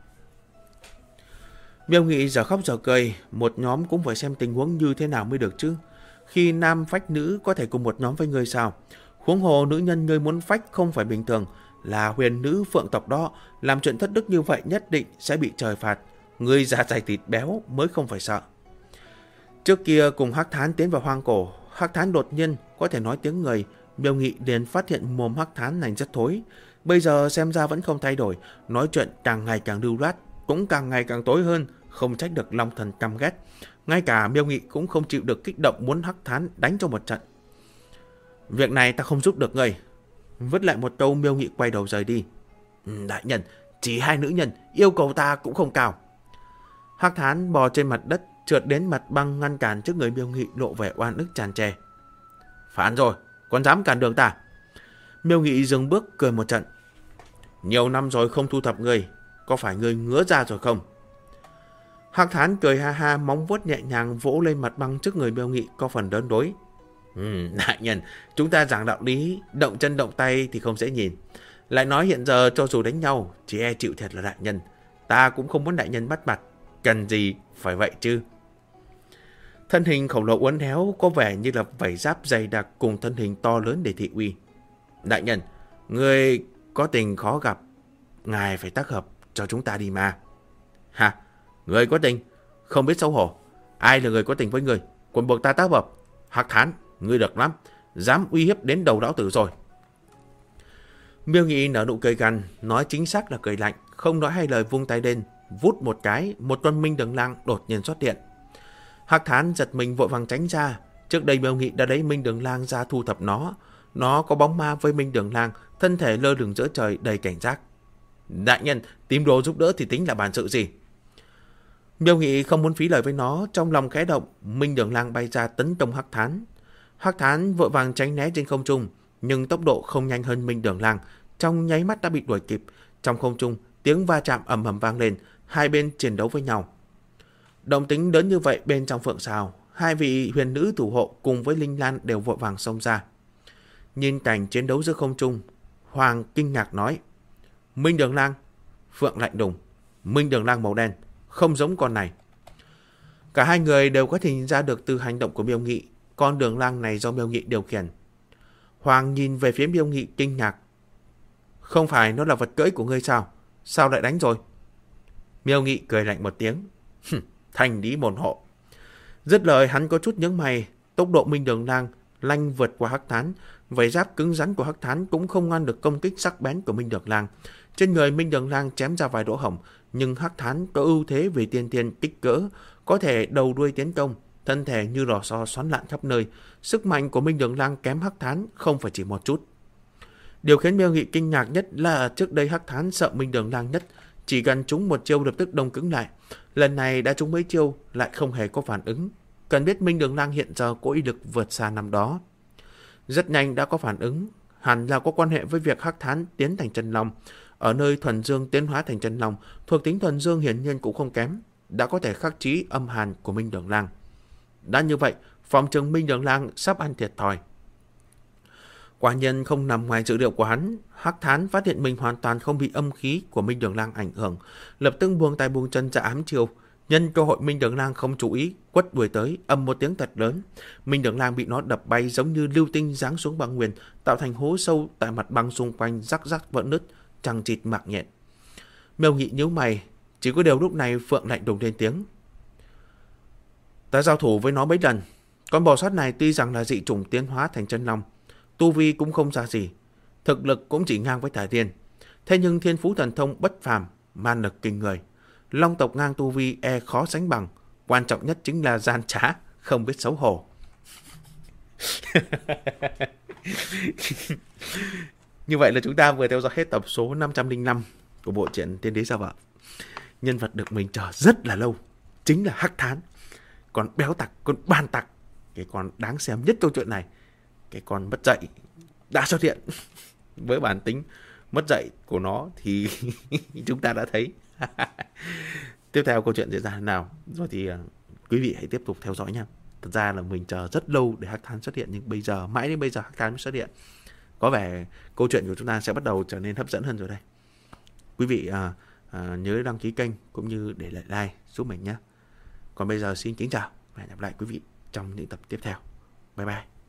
Miêu Nghị giờ khóc giờ cười. Một nhóm cũng phải xem tình huống như thế nào mới được chứ. Khi nam phách nữ có thể cùng một nhóm với ngươi sao? Huống hồ nữ nhân ngươi muốn phách không phải bình thường, là huyền nữ phượng tộc đó, làm chuyện thất đức như vậy nhất định sẽ bị trời phạt. Ngươi da dày thịt béo mới không phải sợ. Trước kia cùng Hắc Thán tiến vào hoang cổ, Hắc Thán đột nhiên có thể nói tiếng người, Miêu Nghị liền phát hiện mồm Hắc Thán này rất thối. Bây giờ xem ra vẫn không thay đổi, nói chuyện càng ngày càng lưu loát, cũng càng ngày càng tối hơn, không trách được Long Thần căm ghét. Ngay cả Miêu Nghị cũng không chịu được kích động muốn Hắc Thán đánh cho một trận. Việc này ta không giúp được ngươi. Vứt lại một câu, Miêu Nghị quay đầu rời đi. Đại nhân, chỉ hai nữ nhân, yêu cầu ta cũng không cao. Hắc Thán bò trên mặt đất, trượt đến mặt băng ngăn cản trước người Miêu Nghị, lộ vẻ oan ức tràn trề. Phản rồi, còn dám cản đường ta? Miêu Nghị dừng bước cười một trận. Nhiều năm rồi không thu thập ngươi, có phải ngươi ngứa ra rồi không? Hắc Thán cười ha ha, móng vuốt nhẹ nhàng vỗ lên mặt băng trước người Miêu Nghị, có phần đớn đối. Đại nhân, chúng ta giảng đạo lý, động chân động tay thì không dễ nhìn. Lại nói hiện giờ cho dù đánh nhau, chỉ e chịu thiệt là đại nhân. Ta cũng không muốn đại nhân bắt mặt, cần gì phải vậy chứ. Thân hình khổng lồ uốn éo có vẻ như là vảy giáp dày đặc cùng thân hình to lớn để thị uy. Đại nhân, người có tình khó gặp, ngài phải tác hợp cho chúng ta đi mà. Hả? Người có tình? Không biết xấu hổ. Ai là người có tình với người, còn buộc ta tác hợp? Hắc Thán, ngươi được lắm, dám uy hiếp đến đầu lão tử rồi. Miêu Nghị nở nụ cười gằn, nói chính xác là cười lạnh, không nói hai lời vung tay lên, vút một cái, một con Minh Đường Lang đột nhiên xuất hiện. Hắc Thán giật mình vội vàng tránh ra. Trước đây Miêu Nghị đã lấy Minh Đường Lang ra thu thập nó. Nó có bóng ma với Minh Đường Lang, thân thể lơ lửng giữa trời đầy cảnh giác. Đại nhân, tìm đồ giúp đỡ thì tính là bản sự gì? Miêu Nghị không muốn phí lời với nó, trong lòng khẽ động, Minh Đường Lang bay ra tấn công Hắc Thán. Hắc Thán vội vàng tránh né trên không trung, nhưng tốc độ không nhanh hơn Minh Đường Lang, trong nháy mắt đã bị đuổi kịp. Trong không trung, tiếng va chạm ầm ầm vang lên, hai bên chiến đấu với nhau. Động tĩnh lớn như vậy bên trong Phượng Sào, hai vị huyền nữ thủ hộ cùng với Linh Lan đều vội vàng xông ra. Nhìn cảnh chiến đấu giữa không trung, Hoàng kinh ngạc nói: Minh Đường Lang. Phượng lạnh đùng: Minh Đường Lang màu đen, không giống con này. Cả hai người đều có thể nhìn ra được từ hành động của Miêu Nghị, con Đường Lang này do Miêu Nghị điều khiển. Hoàng nhìn về phía Miêu Nghị kinh ngạc: Không phải nó là vật cưỡi của ngươi sao? Sao lại đánh rồi? Miêu Nghị cười lạnh một tiếng: Thành lý môn hộ. Dứt lời hắn có chút nhướng mày. Tốc độ Minh Đường Lang lanh vượt qua Hắc Thán, vảy giáp cứng rắn của Hắc Thán cũng không ngăn được công kích sắc bén của Minh Đường Lang. Trên người Minh Đường Lang chém ra vài lỗ hổng, nhưng Hắc Thán có ưu thế về tiên thiên kích cỡ, có thể đầu đuôi tiến công, thân thể như lò xo xoắn lạn khắp nơi. Sức mạnh của Minh Đường Lang kém Hắc Thán không phải chỉ một chút. Điều khiến Miêu Nghị kinh ngạc nhất là trước đây Hắc Thán sợ Minh Đường Lang nhất, chỉ cần trúng một chiêu lập tức đông cứng lại. Lần này đã trúng mấy chiêu lại không hề có phản ứng. Cần biết Minh Đường Lang hiện giờ có uy lực vượt xa năm đó. Rất nhanh đã có phản ứng, hẳn là có quan hệ với việc Hắc Thán tiến thành chân long. Ở nơi thuần dương tiến hóa thành chân long, thuộc tính thuần dương hiển nhiên cũng không kém, đã có thể khắc chế âm hàn của Minh Đường Lang. Đã như vậy, phòng trường Minh Đường Lang sắp ăn thiệt thòi. Quả nhiên không nằm ngoài dự liệu của hắn, Hắc Thán phát hiện mình hoàn toàn không bị âm khí của Minh Đường Lang ảnh hưởng, lập tức buông tay buông chân ra ám chiêu. Nhân cơ hội Minh Đường Lang không chú ý, quất đuổi tới, ầm một tiếng thật lớn. Minh Đường Lang bị nó đập bay giống như lưu tinh giáng xuống băng nguyên, tạo thành hố sâu tại mặt băng xung quanh, rắc rắc vỡ nứt, chằng chịt mạc nhện. Miêu Nghị nhíu mày, chỉ có điều lúc này Phượng lạnh đùng lên tiếng: Ta giao thủ với nó mấy lần. Con bò sát này tuy rằng là dị chủng tiến hóa thành chân long, tu vi cũng không ra gì, thực lực cũng chỉ ngang với Thải Tiên. Thế nhưng thiên phú thần thông bất phàm, man lực kinh người. Long tộc ngang tu vi khó sánh bằng. Quan trọng nhất chính là gian trá, không biết xấu hổ. Như vậy là chúng ta vừa theo dõi hết tập số 505 của bộ truyện Tiên Đế Ra Vợ. Nhân vật được mình chờ rất là lâu, chính là Hắc Thán. Con béo tặc, con ban tặc, cái con đáng xem nhất câu chuyện này, cái con mất dạy đã xuất hiện. Với bản tính mất dạy của nó thì chúng ta đã thấy. Tiếp theo câu chuyện diễn ra thế nào rồi thì quý vị hãy tiếp tục theo dõi nha. Thật ra là mình chờ rất lâu để Hắc Thán xuất hiện, nhưng bây giờ, mãi đến bây giờ Hắc Thán mới xuất hiện. Có vẻ câu chuyện của chúng ta sẽ bắt đầu trở nên hấp dẫn hơn rồi đây. Quý vị nhớ đăng ký kênh cũng như để lại like giúp mình nhé. Còn bây giờ xin kính chào và hẹn gặp lại quý vị trong những tập tiếp theo. Bye bye.